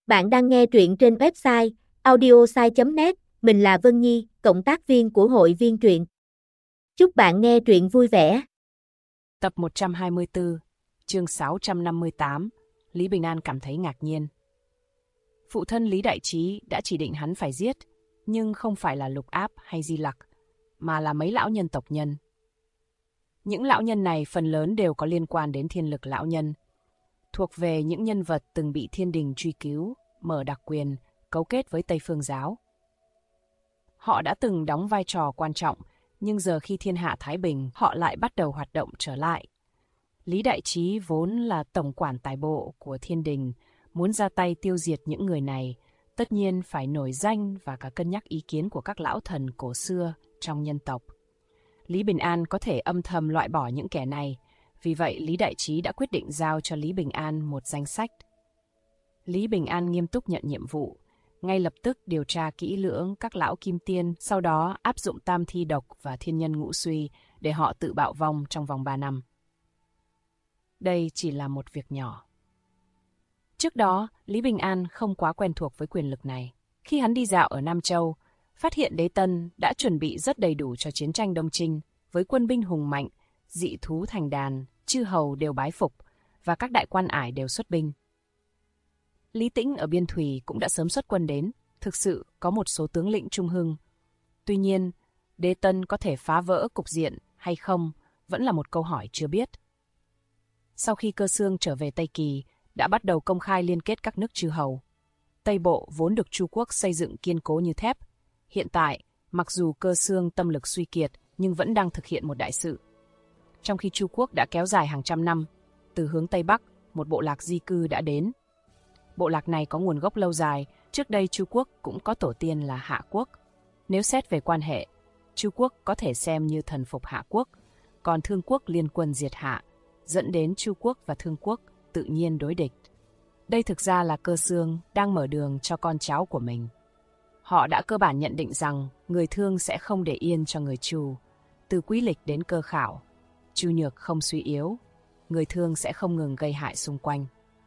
Bạn đang nghe truyện trên website audiosai.net, mình là Vân Nhi, cộng tác viên của hội viên truyện. Chúc bạn nghe truyện vui vẻ. Tập 124, chương 658, Lý Bình An cảm thấy ngạc nhiên. Phụ thân Lý Đại Trí đã chỉ định hắn phải giết, nhưng không phải là Lục Áp hay Di Lặc, mà là mấy lão nhân tộc Nhân. Những lão nhân này phần lớn đều có liên quan đến Thiên Lực lão nhân, thuộc về những nhân vật từng bị Thiên Đình truy cứu, mở đặc quyền, cấu kết với Tây Phương giáo. Họ đã từng đóng vai trò quan trọng, nhưng giờ khi thiên hạ thái bình, họ lại bắt đầu hoạt động trở lại. Lý Đại Trí vốn là tổng quản tài bộ của Thiên Đình, muốn ra tay tiêu diệt những người này, tất nhiên phải nổi danh và cả cân nhắc ý kiến của các lão thần cổ xưa trong nhân tộc. Lý Bình An có thể âm thầm loại bỏ những kẻ này, vì vậy Lý Đại Trí đã quyết định giao cho Lý Bình An một danh sách. Lý Bình An nghiêm túc nhận nhiệm vụ, ngay lập tức điều tra kỹ lưỡng các lão kim tiên, sau đó áp dụng tam thi độc và thiên nhân ngũ suy để họ tự bạo vong trong vòng 3 năm. Đây chỉ là một việc nhỏ. Trước đó, Lý Bình An không quá quen thuộc với quyền lực này. Khi hắn đi dạo ở Nam Châu, phát hiện Đế Tân đã chuẩn bị rất đầy đủ cho chiến tranh Đông Trinh, với quân binh hùng mạnh, dị thú thành đàn, chư hầu đều bái phục, và các đại quan ải đều xuất binh. Lý Tĩnh ở Biên Thùy cũng đã sớm xuất quân đến, thực sự có một số tướng lĩnh trung hưng. Tuy nhiên, Đế Tân có thể phá vỡ cục diện hay không vẫn là một câu hỏi chưa biết. Sau khi Cơ Xương trở về Tây Kỳ, đã bắt đầu công khai liên kết các nước chư hầu. Tây Bộ vốn được Chu Quốc xây dựng kiên cố như thép. Hiện tại, mặc dù Cơ Xương tâm lực suy kiệt, nhưng vẫn đang thực hiện một đại sự. Trong khi Chu Quốc đã kéo dài hàng trăm năm, từ hướng Tây Bắc, một bộ lạc di cư đã đến. Bộ lạc này có nguồn gốc lâu dài, trước đây Chu Quốc cũng có tổ tiên là Hạ Quốc. Nếu xét về quan hệ, Chu Quốc có thể xem như thần phục Hạ Quốc, còn Thương Quốc liên quân diệt Hạ, dẫn đến Chu Quốc và Thương Quốc tự nhiên đối địch. Đây thực ra là Cơ Xương đang mở đường cho con cháu của mình. Họ đã cơ bản nhận định rằng người Thương sẽ không để yên cho người Chu. Từ Quý Lịch đến Cơ Khảo, Chu Nhược không suy yếu, người Thương sẽ không ngừng gây hại xung quanh.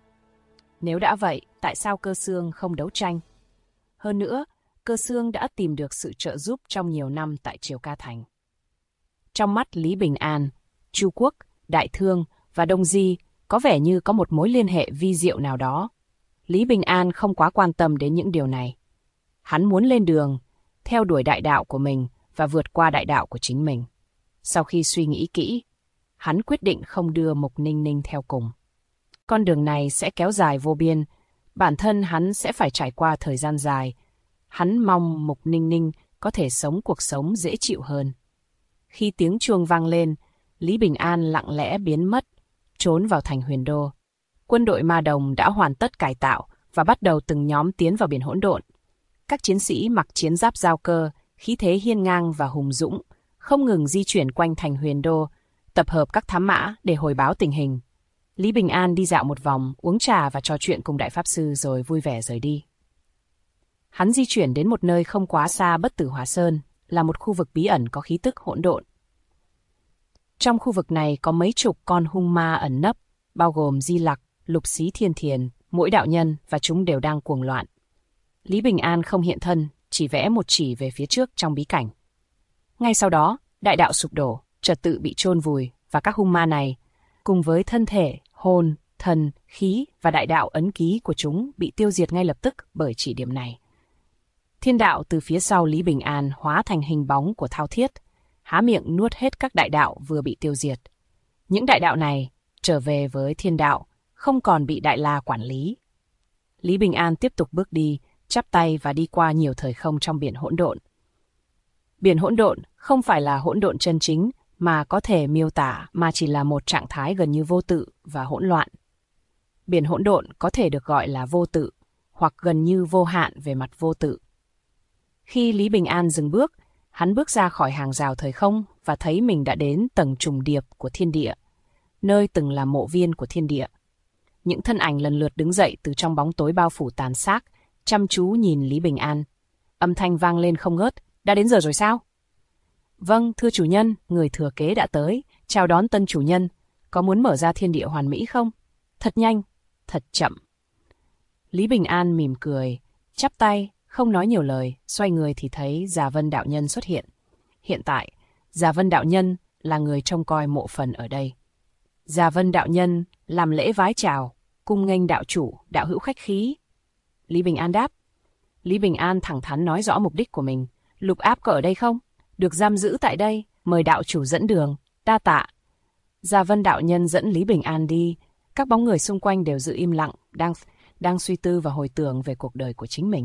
Nếu đã vậy, tại sao Cơ Xương không đấu tranh? Hơn nữa, Cơ Xương đã tìm được sự trợ giúp trong nhiều năm tại Triều Ca Thành. Trong mắt Lý Bình An, Chu Quốc, Đại Thương và Đông Di có vẻ như có một mối liên hệ vi diệu nào đó. Lý Bình An không quá quan tâm đến những điều này. Hắn muốn lên đường, theo đuổi đại đạo của mình và vượt qua đại đạo của chính mình. Sau khi suy nghĩ kỹ, hắn quyết định không đưa Mục Ninh Ninh theo cùng. Con đường này sẽ kéo dài vô biên, bản thân hắn sẽ phải trải qua thời gian dài. Hắn mong Mục Ninh Ninh có thể sống cuộc sống dễ chịu hơn. Khi tiếng chuông vang lên, Lý Bình An lặng lẽ biến mất, trốn vào thành Huyền Đô. Quân đội Ma Đồng đã hoàn tất cải tạo và bắt đầu từng nhóm tiến vào biển hỗn độn. Các chiến sĩ mặc chiến giáp giao cơ, khí thế hiên ngang và hùng dũng, không ngừng di chuyển quanh thành Huyền Đô, tập hợp các thám mã để hồi báo tình hình. Lý Bình An đi dạo một vòng, uống trà và trò chuyện cùng Đại Pháp Sư rồi vui vẻ rời đi. Hắn di chuyển đến một nơi không quá xa Bất Tử Hỏa Sơn, là một khu vực bí ẩn có khí tức hỗn độn. Trong khu vực này có mấy chục con hung ma ẩn nấp, bao gồm Di Lặc, Lục Xí Thiên Thiền, Mỗi Đạo Nhân và chúng đều đang cuồng loạn. Lý Bình An không hiện thân, chỉ vẽ một chỉ về phía trước trong bí cảnh. Ngay sau đó, đại đạo sụp đổ, trật tự bị chôn vùi và các hung ma này, cùng với thân thể, hồn, thần, khí và đại đạo ấn ký của chúng bị tiêu diệt ngay lập tức bởi chỉ điểm này. Thiên đạo từ phía sau Lý Bình An hóa thành hình bóng của Thao Thiết, há miệng nuốt hết các đại đạo vừa bị tiêu diệt. Những đại đạo này trở về với thiên đạo, không còn bị Đại La quản lý. Lý Bình An tiếp tục bước đi, chắp tay và đi qua nhiều thời không trong biển hỗn độn. Biển hỗn độn không phải là hỗn độn chân chính mà có thể miêu tả, mà chỉ là một trạng thái gần như vô tự và hỗn loạn. Biển hỗn độn có thể được gọi là vô tự, hoặc gần như vô hạn về mặt vô tự. Khi Lý Bình An dừng bước, hắn bước ra khỏi hàng rào thời không và thấy mình đã đến tầng trùng điệp của thiên địa, nơi từng là mộ viên của thiên địa. Những thân ảnh lần lượt đứng dậy từ trong bóng tối bao phủ tàn xác, chăm chú nhìn Lý Bình An. Âm thanh vang lên không ngớt, đã đến giờ rồi sao? Vâng, thưa chủ nhân, người thừa kế đã tới, chào đón tân chủ nhân. Có muốn mở ra thiên địa hoàn mỹ không? Thật nhanh, thật chậm. Lý Bình An mỉm cười, chắp tay, không nói nhiều lời, xoay người thì thấy Già Vân đạo nhân xuất hiện. Hiện tại, Già Vân đạo nhân là người trông coi mộ phần ở đây. Già Vân đạo nhân làm lễ vái chào, cung nghênh đạo chủ, đạo hữu khách khí. Lý Bình An đáp. Lý Bình An thẳng thắn nói rõ mục đích của mình. Lục Áp có ở đây không? Được giam giữ tại đây, mời đạo chủ dẫn đường. Đa tạ. Già Vân đạo nhân dẫn Lý Bình An đi. Các bóng người xung quanh đều giữ im lặng, đang suy tư và hồi tưởng về cuộc đời của chính mình.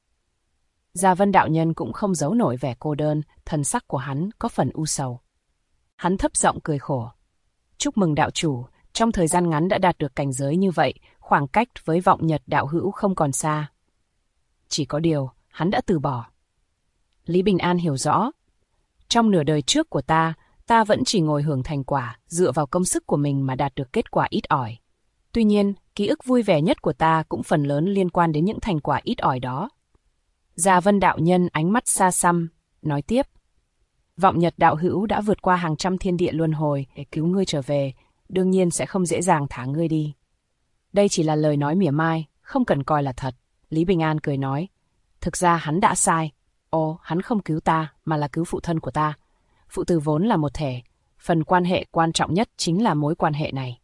Già Vân đạo nhân cũng không giấu nổi vẻ cô đơn, thần sắc của hắn có phần u sầu. Hắn thấp giọng cười khổ. Chúc mừng đạo chủ, trong thời gian ngắn đã đạt được cảnh giới như vậy, khoảng cách với Vọng Nhật đạo hữu không còn xa. Chỉ có điều, hắn đã từ bỏ. Lý Bình An hiểu rõ. Trong nửa đời trước của ta vẫn chỉ ngồi hưởng thành quả, dựa vào công sức của mình mà đạt được kết quả ít ỏi. Tuy nhiên, ký ức vui vẻ nhất của ta cũng phần lớn liên quan đến những thành quả ít ỏi đó. Già Vân đạo nhân ánh mắt xa xăm, nói tiếp. Vọng Nhật đạo hữu đã vượt qua hàng trăm thiên địa luân hồi để cứu ngươi trở về, đương nhiên sẽ không dễ dàng thả ngươi đi. Đây chỉ là lời nói mỉa mai, không cần coi là thật. Lý Bình An cười nói. Thực ra hắn đã sai. Hắn không cứu ta, mà là cứu phụ thân của ta. Phụ tử vốn là một thể, phần quan hệ quan trọng nhất chính là mối quan hệ này.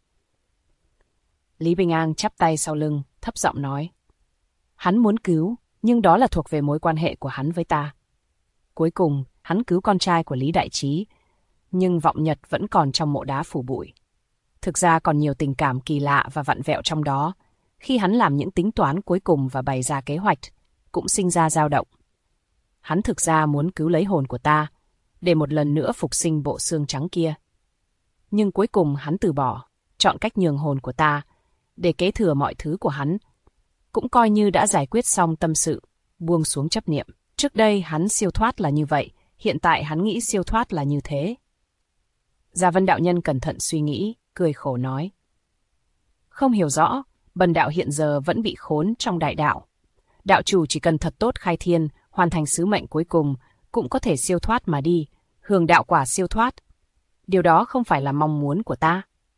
Lý Bình An chắp tay sau lưng, thấp giọng nói. Hắn muốn cứu, nhưng đó là thuộc về mối quan hệ của hắn với ta. Cuối cùng, hắn cứu con trai của Lý Đại Trí, nhưng Vọng Nhật vẫn còn trong mộ đá phủ bụi. Thực ra còn nhiều tình cảm kỳ lạ và vặn vẹo trong đó. Khi hắn làm những tính toán cuối cùng và bày ra kế hoạch, cũng sinh ra dao động. Hắn thực ra muốn cứu lấy hồn của ta, để một lần nữa phục sinh bộ xương trắng kia. Nhưng cuối cùng hắn từ bỏ, chọn cách nhường hồn của ta, để kế thừa mọi thứ của hắn. Cũng coi như đã giải quyết xong tâm sự, buông xuống chấp niệm. Trước đây hắn siêu thoát là như vậy, hiện tại hắn nghĩ siêu thoát là như thế. Già Vân đạo nhân cẩn thận suy nghĩ, cười khổ nói. Không hiểu rõ, bần đạo hiện giờ vẫn bị khốn trong đại đạo. Đạo chủ chỉ cần thật tốt khai thiên, hoàn thành sứ mệnh cuối cùng, cũng có thể siêu thoát mà đi, hưởng đạo quả siêu thoát. Điều đó không phải là mong muốn của ta.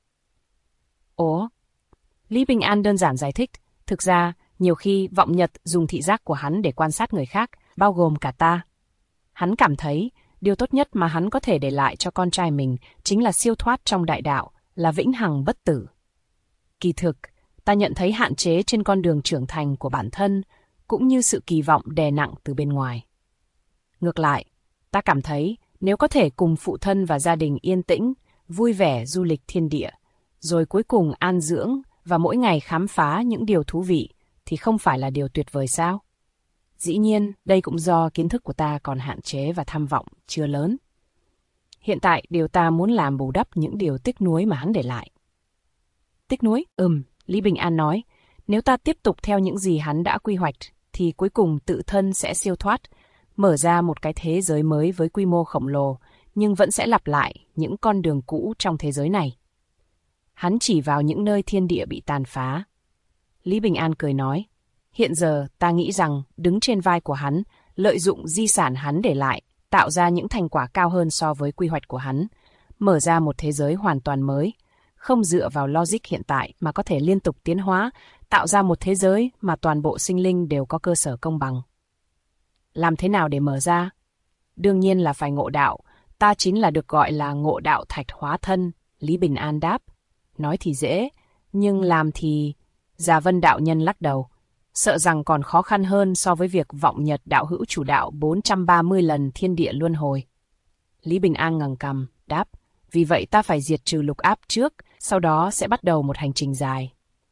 Lý Bình An đơn giản giải thích, thực ra, nhiều khi Vọng Nhật dùng thị giác của hắn để quan sát người khác, bao gồm cả ta. Hắn cảm thấy, điều tốt nhất mà hắn có thể để lại cho con trai mình chính là siêu thoát trong đại đạo, là vĩnh hằng bất tử. Kỳ thực, ta nhận thấy hạn chế trên con đường trưởng thành của bản thân, cũng như sự kỳ vọng đè nặng từ bên ngoài. Ngược lại, ta cảm thấy nếu có thể cùng phụ thân và gia đình yên tĩnh, vui vẻ du lịch thiên địa, rồi cuối cùng an dưỡng và mỗi ngày khám phá những điều thú vị, thì không phải là điều tuyệt vời sao? Dĩ nhiên, đây cũng do kiến thức của ta còn hạn chế và tham vọng chưa lớn. Hiện tại, điều ta muốn làm bù đắp những điều tiếc nuối mà hắn để lại. Tiếc nuối? Lý Bình An nói, nếu ta tiếp tục theo những gì hắn đã quy hoạch, thì cuối cùng tự thân sẽ siêu thoát, mở ra một cái thế giới mới với quy mô khổng lồ, nhưng vẫn sẽ lặp lại những con đường cũ trong thế giới này. Hắn chỉ vào những nơi thiên địa bị tàn phá. Lý Bình An cười nói, hiện giờ ta nghĩ rằng đứng trên vai của hắn, lợi dụng di sản hắn để lại, tạo ra những thành quả cao hơn so với quy hoạch của hắn, mở ra một thế giới hoàn toàn mới, không dựa vào logic hiện tại mà có thể liên tục tiến hóa, tạo ra một thế giới mà toàn bộ sinh linh đều có cơ sở công bằng. Làm thế nào để mở ra? Đương nhiên là phải ngộ đạo, ta chính là được gọi là ngộ đạo thạch hóa thân, Lý Bình An đáp. Nói thì dễ, nhưng làm thì... Già Vân đạo nhân lắc đầu, sợ rằng còn khó khăn hơn so với việc Vọng Nhật đạo hữu chủ đạo 430 lần thiên địa luân hồi. Lý Bình An ngẩng cằm, đáp, vì vậy ta phải diệt trừ Lục Áp trước, sau đó sẽ bắt đầu một hành trình dài.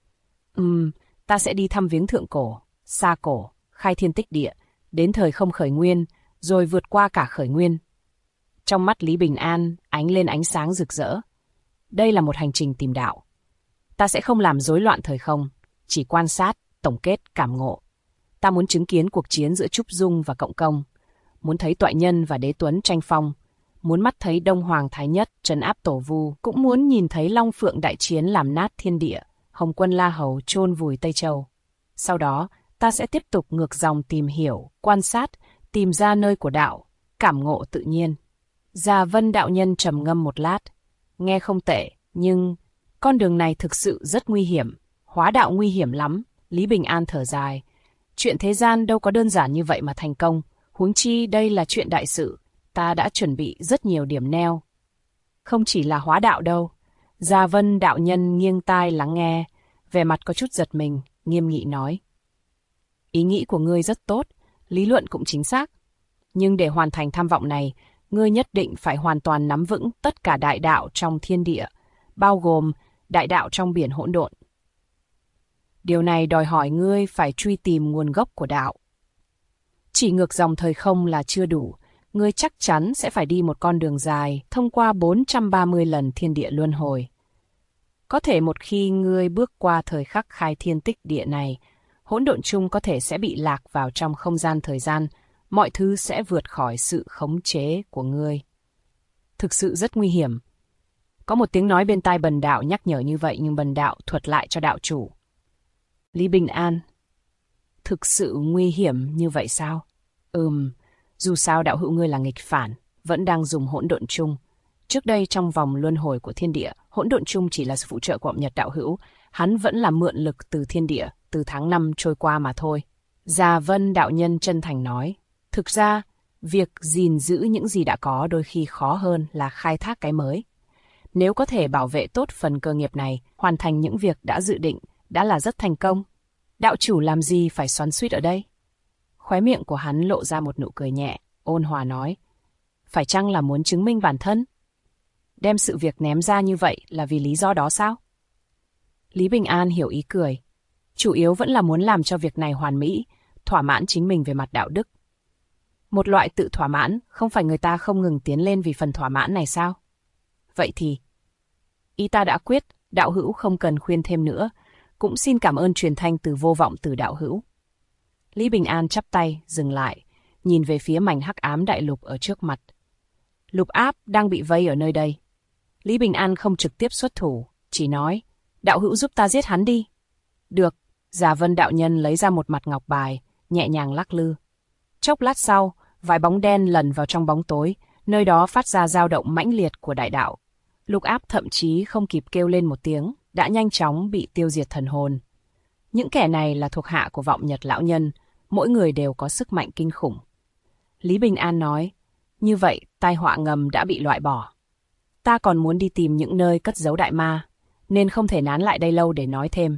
Ta sẽ đi thăm viếng thượng cổ, xa cổ, khai thiên tích địa, đến thời không khởi nguyên, rồi vượt qua cả khởi nguyên. Trong mắt Lý Bình An ánh lên ánh sáng rực rỡ. Đây là một hành trình tìm đạo. Ta sẽ không làm rối loạn thời không, chỉ quan sát, tổng kết, cảm ngộ. Ta muốn chứng kiến cuộc chiến giữa Trúc Dung và Cộng Công, muốn thấy Toại Nhân và Đế Tuấn tranh phong, muốn mắt thấy Đông Hoàng Thái Nhất trấn áp Tổ Vu, cũng muốn nhìn thấy Long Phượng đại chiến làm nát thiên địa, Hồng Quân La Hầu chôn vùi Tây Châu. Sau đó, ta sẽ tiếp tục ngược dòng tìm hiểu, quan sát, tìm ra nơi của đạo, cảm ngộ tự nhiên. Già Vân đạo nhân trầm ngâm một lát, nghe không tệ, nhưng con đường này thực sự rất nguy hiểm, hóa đạo nguy hiểm lắm. Lý Bình An thở dài. Chuyện thế gian đâu có đơn giản như vậy mà thành công, huống chi đây là chuyện đại sự, ta đã chuẩn bị rất nhiều điểm neo. Không chỉ là hóa đạo đâu. Gia Vân đạo nhân nghiêng tai lắng nghe, vẻ mặt có chút giật mình, nghiêm nghị nói. Ý nghĩ của ngươi rất tốt, lý luận cũng chính xác. Nhưng để hoàn thành tham vọng này, ngươi nhất định phải hoàn toàn nắm vững tất cả đại đạo trong thiên địa, bao gồm đại đạo trong biển hỗn độn. Điều này đòi hỏi ngươi phải truy tìm nguồn gốc của đạo. Chỉ ngược dòng thời không là chưa đủ, ngươi chắc chắn sẽ phải đi một con đường dài thông qua 430 lần thiên địa luân hồi. Có thể một khi ngươi bước qua thời khắc khai thiên tích địa này, hỗn độn chung có thể sẽ bị lạc vào trong không gian thời gian, mọi thứ sẽ vượt khỏi sự khống chế của ngươi. Thực sự rất nguy hiểm. Có một tiếng nói bên tai Bần Đạo nhắc nhở như vậy, nhưng Bần Đạo thuật lại cho đạo chủ. Lý Bình An, thực sự nguy hiểm như vậy sao? Dù sao đạo hữu ngươi là nghịch phản, vẫn đang dùng hỗn độn chung. Trước đây trong vòng luân hồi của thiên địa, hỗn độn chung chỉ là sự phụ trợ của Vọng Nhật đạo hữu, hắn vẫn là mượn lực từ thiên địa, từ tháng năm trôi qua mà thôi. Gia Vân đạo nhân chân thành nói, thực ra, việc gìn giữ những gì đã có đôi khi khó hơn là khai thác cái mới. Nếu có thể bảo vệ tốt phần cơ nghiệp này, hoàn thành những việc đã dự định, đã là rất thành công. Đạo chủ làm gì phải xoắn xuýt ở đây? Khóe miệng của hắn lộ ra một nụ cười nhẹ, ôn hòa nói, phải chăng là muốn chứng minh bản thân? Đem sự việc ném ra như vậy là vì lý do đó sao? Lý Bình An hiểu ý cười. Chủ yếu vẫn là muốn làm cho việc này hoàn mỹ, thỏa mãn chính mình về mặt đạo đức. Một loại tự thỏa mãn, không phải người ta không ngừng tiến lên vì phần thỏa mãn này sao? Vậy thì, ý ta đã quyết, đạo hữu không cần khuyên thêm nữa, cũng xin cảm ơn truyền thanh từ Vô Vọng từ đạo hữu. Lý Bình An chắp tay, dừng lại, nhìn về phía mảnh hắc ám đại lục ở trước mặt. Lục Áp đang bị vây ở nơi đây. Lý Bình An không trực tiếp xuất thủ, chỉ nói, đạo hữu giúp ta giết hắn đi. Được, Già Vân đạo nhân lấy ra một mặt ngọc bài, nhẹ nhàng lắc lư. Chốc lát sau, vài bóng đen lần vào trong bóng tối, nơi đó phát ra dao động mãnh liệt của đại đạo. Lục Áp thậm chí không kịp kêu lên một tiếng, đã nhanh chóng bị tiêu diệt thần hồn. Những kẻ này là thuộc hạ của Vọng Nhật lão nhân, mỗi người đều có sức mạnh kinh khủng. Lý Bình An nói, như vậy tai họa ngầm đã bị loại bỏ. Ta còn muốn đi tìm những nơi cất giấu đại ma, nên không thể nán lại đây lâu để nói thêm.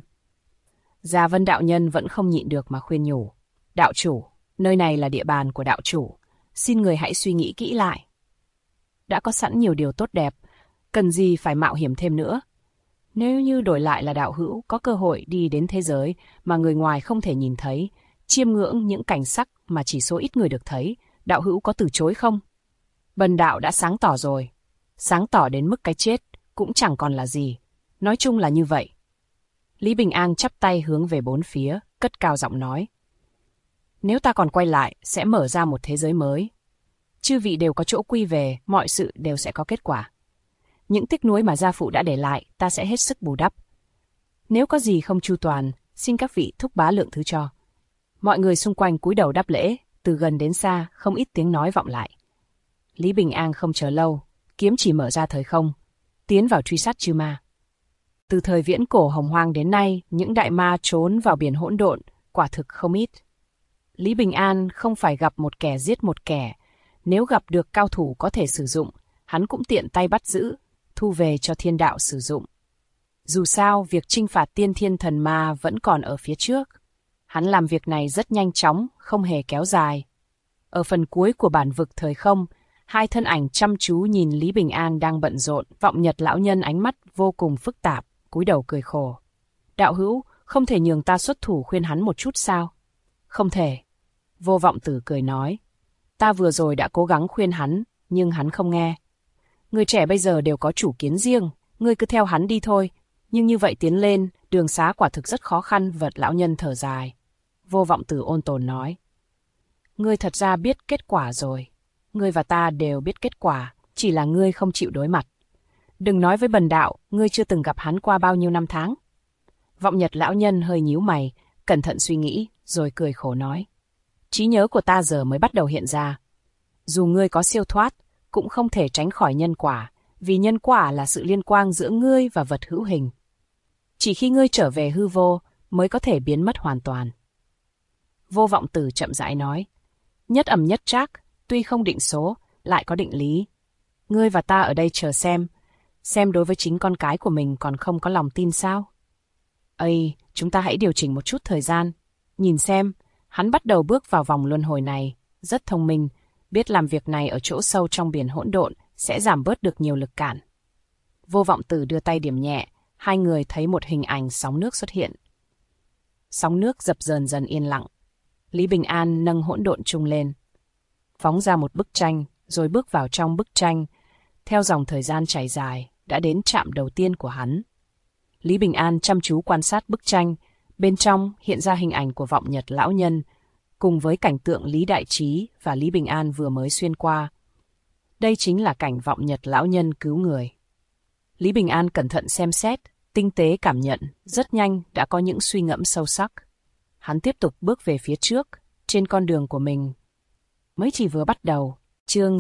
Gia Vân đạo nhân vẫn không nhịn được mà khuyên nhủ. Đạo chủ, nơi này là địa bàn của đạo chủ, xin người hãy suy nghĩ kỹ lại. Đã có sẵn nhiều điều tốt đẹp, cần gì phải mạo hiểm thêm nữa. Nếu như đổi lại là đạo hữu có cơ hội đi đến thế giới mà người ngoài không thể nhìn thấy, chiêm ngưỡng những cảnh sắc mà chỉ số ít người được thấy, đạo hữu có từ chối không? Bần đạo đã sáng tỏ rồi. Sáng tỏ đến mức cái chết cũng chẳng còn là gì. Nói chung là như vậy. Lý Bình An chắp tay hướng về bốn phía, cất cao giọng nói. Nếu ta còn quay lại, sẽ mở ra một thế giới mới. Chư vị đều có chỗ quy về, mọi sự đều sẽ có kết quả. Những tiếc nuối mà gia phụ đã để lại, ta sẽ hết sức bù đắp. Nếu có gì không chu toàn, xin các vị thúc bá lượng thứ cho. Mọi người xung quanh cúi đầu đáp lễ, từ gần đến xa, không ít tiếng nói vọng lại. Lý Bình An không chờ lâu, kiếm chỉ mở ra thời không, tiến vào truy sát chư ma. Từ thời viễn cổ hồng hoang đến nay, những đại ma trốn vào biển hỗn độn, quả thực không ít. Lý Bình An không phải gặp một kẻ giết một kẻ, nếu gặp được cao thủ có thể sử dụng, hắn cũng tiện tay bắt giữ, thu về cho thiên đạo sử dụng. Dù sao, việc chinh phạt tiên thiên thần ma vẫn còn ở phía trước. Hắn làm việc này rất nhanh chóng, không hề kéo dài. Ở phần cuối của bản vực thời không, hai thân ảnh chăm chú nhìn Lý Bình An đang bận rộn, Vọng Nhật lão nhân ánh mắt vô cùng phức tạp, cúi đầu cười khổ. Đạo hữu, không thể nhường ta xuất thủ khuyên hắn một chút sao? Không thể. Vô Vọng Tử cười nói. Ta vừa rồi đã cố gắng khuyên hắn, nhưng hắn không nghe. Người trẻ bây giờ đều có chủ kiến riêng, ngươi cứ theo hắn đi thôi. Nhưng như vậy tiến lên, đường xá quả thực rất khó khăn, vật lão nhân thở dài. Vô Vọng Tử ôn tồn nói. Ngươi thật ra biết kết quả rồi. Ngươi và ta đều biết kết quả, chỉ là ngươi không chịu đối mặt. Đừng nói với bần đạo, ngươi chưa từng gặp hắn qua bao nhiêu năm tháng. Vọng Nhật lão nhân hơi nhíu mày, cẩn thận suy nghĩ, rồi cười khổ nói. Trí nhớ của ta giờ mới bắt đầu hiện ra. Dù ngươi có siêu thoát, cũng không thể tránh khỏi nhân quả, vì nhân quả là sự liên quan giữa ngươi và vật hữu hình. Chỉ khi ngươi trở về hư vô, mới có thể biến mất hoàn toàn. Vô Vọng Tử chậm rãi nói, nhất ẩm nhất trác, tuy không định số, lại có định lý. Ngươi và ta ở đây chờ xem đối với chính con cái của mình còn không có lòng tin sao? Ây, chúng ta hãy điều chỉnh một chút thời gian. Nhìn xem, hắn bắt đầu bước vào vòng luân hồi này, rất thông minh, biết làm việc này ở chỗ sâu trong biển hỗn độn sẽ giảm bớt được nhiều lực cản. Vô Vọng Tử đưa tay điểm nhẹ, hai người thấy một hình ảnh sóng nước xuất hiện. Sóng nước dập dờn dần yên lặng. Lý Bình An nâng hỗn độn chung lên, phóng ra một bức tranh, rồi bước vào trong bức tranh, theo dòng thời gian chảy dài, đã đến trạm đầu tiên của hắn. Lý Bình An chăm chú quan sát bức tranh, bên trong hiện ra hình ảnh của Vọng Nhật lão nhân, cùng với cảnh tượng Lý Đại Trí và Lý Bình An vừa mới xuyên qua. Đây chính là cảnh Vọng Nhật lão nhân cứu người. Lý Bình An cẩn thận xem xét, tinh tế cảm nhận, rất nhanh đã có những suy ngẫm sâu sắc. Hắn tiếp tục bước về phía trước, trên con đường của mình. Mới chỉ vừa bắt đầu, chương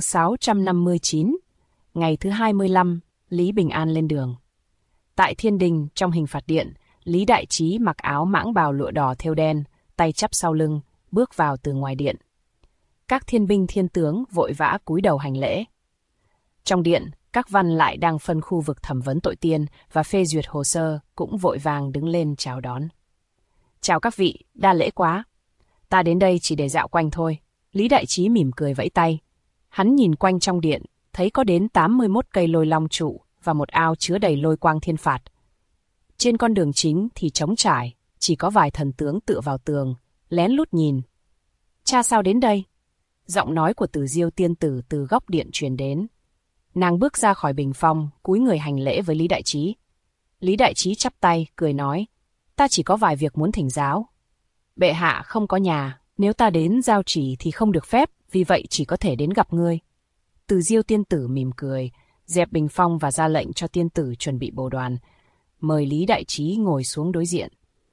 659, ngày thứ 25, Lý Bình An lên đường. Tại thiên đình, trong hình phạt điện, Lý Đại Trí mặc áo mãng bào lụa đỏ thêu đen, tay chắp sau lưng, bước vào từ ngoài điện. Các thiên binh thiên tướng vội vã cúi đầu hành lễ. Trong điện, các văn lại đang phân khu vực thẩm vấn tội tiên và phê duyệt hồ sơ cũng vội vàng đứng lên chào đón. Chào các vị, đa lễ quá. Ta đến đây chỉ để dạo quanh thôi. Lý Đại Trí mỉm cười vẫy tay. Hắn nhìn quanh trong điện, thấy có đến 81 cây lôi long trụ và một ao chứa đầy lôi quang thiên phạt. Trên con đường chính thì trống trải, chỉ có vài thần tướng tựa vào tường, lén lút nhìn. Cha sao đến đây? Giọng nói của Từ Diêu tiên tử từ góc điện truyền đến. Nàng bước ra khỏi bình phong, cúi người hành lễ với Lý Đại Trí. Lý Đại Trí chắp tay, cười nói, ta chỉ có vài việc muốn thỉnh giáo. Bệ hạ không có nhà, nếu ta đến giao chỉ thì không được phép, vì vậy chỉ có thể đến gặp ngươi. Từ Diêu tiên tử mỉm cười, dẹp bình phong và ra lệnh cho tiên tử chuẩn bị bồ đoàn, mời Lý Đại Trí ngồi xuống đối diện.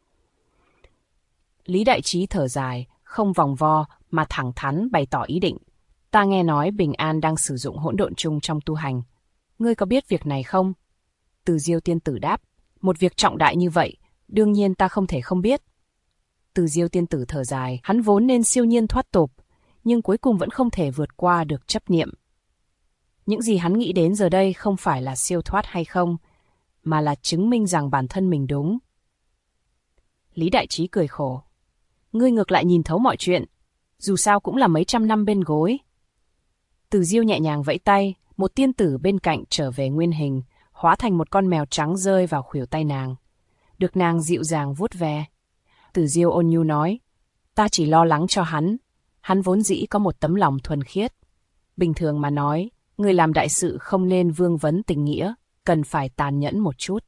Lý Đại Trí thở dài, không vòng vo mà thẳng thắn bày tỏ ý định. Ta nghe nói Bình An đang sử dụng hỗn độn chung trong tu hành. Ngươi có biết việc này không? Từ Diêu tiên tử đáp, một việc trọng đại như vậy, đương nhiên ta không thể không biết. Từ Diêu tiên tử thở dài, hắn vốn nên siêu nhiên thoát tục, nhưng cuối cùng vẫn không thể vượt qua được chấp niệm. Những gì hắn nghĩ đến giờ đây không phải là siêu thoát hay không, mà là chứng minh rằng bản thân mình đúng. Lý Đại Trí cười khổ. Ngươi ngược lại nhìn thấu mọi chuyện, dù sao cũng là mấy trăm năm bên gối. Từ Diêu nhẹ nhàng vẫy tay, một tiên tử bên cạnh trở về nguyên hình, hóa thành một con mèo trắng rơi vào khuỷu tay nàng. Được nàng dịu dàng vuốt ve. Từ Diêu ôn nhu nói, ta chỉ lo lắng cho hắn vốn dĩ có một tấm lòng thuần khiết. Bình thường mà nói, người làm đại sự không nên vương vấn tình nghĩa, cần phải tàn nhẫn một chút.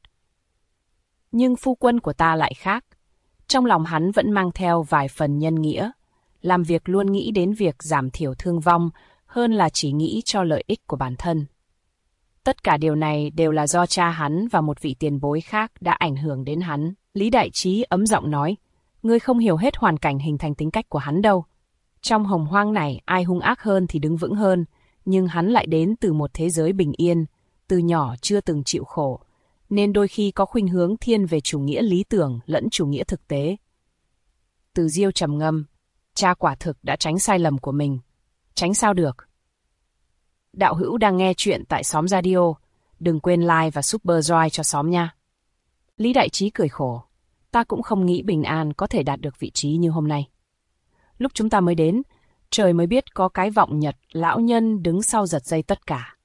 Nhưng phu quân của ta lại khác. Trong lòng hắn vẫn mang theo vài phần nhân nghĩa, làm việc luôn nghĩ đến việc giảm thiểu thương vong hơn là chỉ nghĩ cho lợi ích của bản thân. Tất cả điều này đều là do cha hắn và một vị tiền bối khác đã ảnh hưởng đến hắn. Lý Đại Trí ấm giọng nói, ngươi không hiểu hết hoàn cảnh hình thành tính cách của hắn đâu. Trong hồng hoang này ai hung ác hơn thì đứng vững hơn, nhưng hắn lại đến từ một thế giới bình yên, từ nhỏ chưa từng chịu khổ, nên đôi khi có khuynh hướng thiên về chủ nghĩa lý tưởng lẫn chủ nghĩa thực tế. Từ Diêu trầm ngâm, cha quả thực đã tránh sai lầm của mình. Tránh sao được? Đạo hữu đang nghe chuyện tại Xóm Radio, đừng quên like và super joy cho xóm nha. Lý Đại Trí cười khổ, ta cũng không nghĩ Bình An có thể đạt được vị trí như hôm nay. Lúc chúng ta mới đến, trời mới biết có cái Vọng Nhật lão nhân đứng sau giật dây tất cả.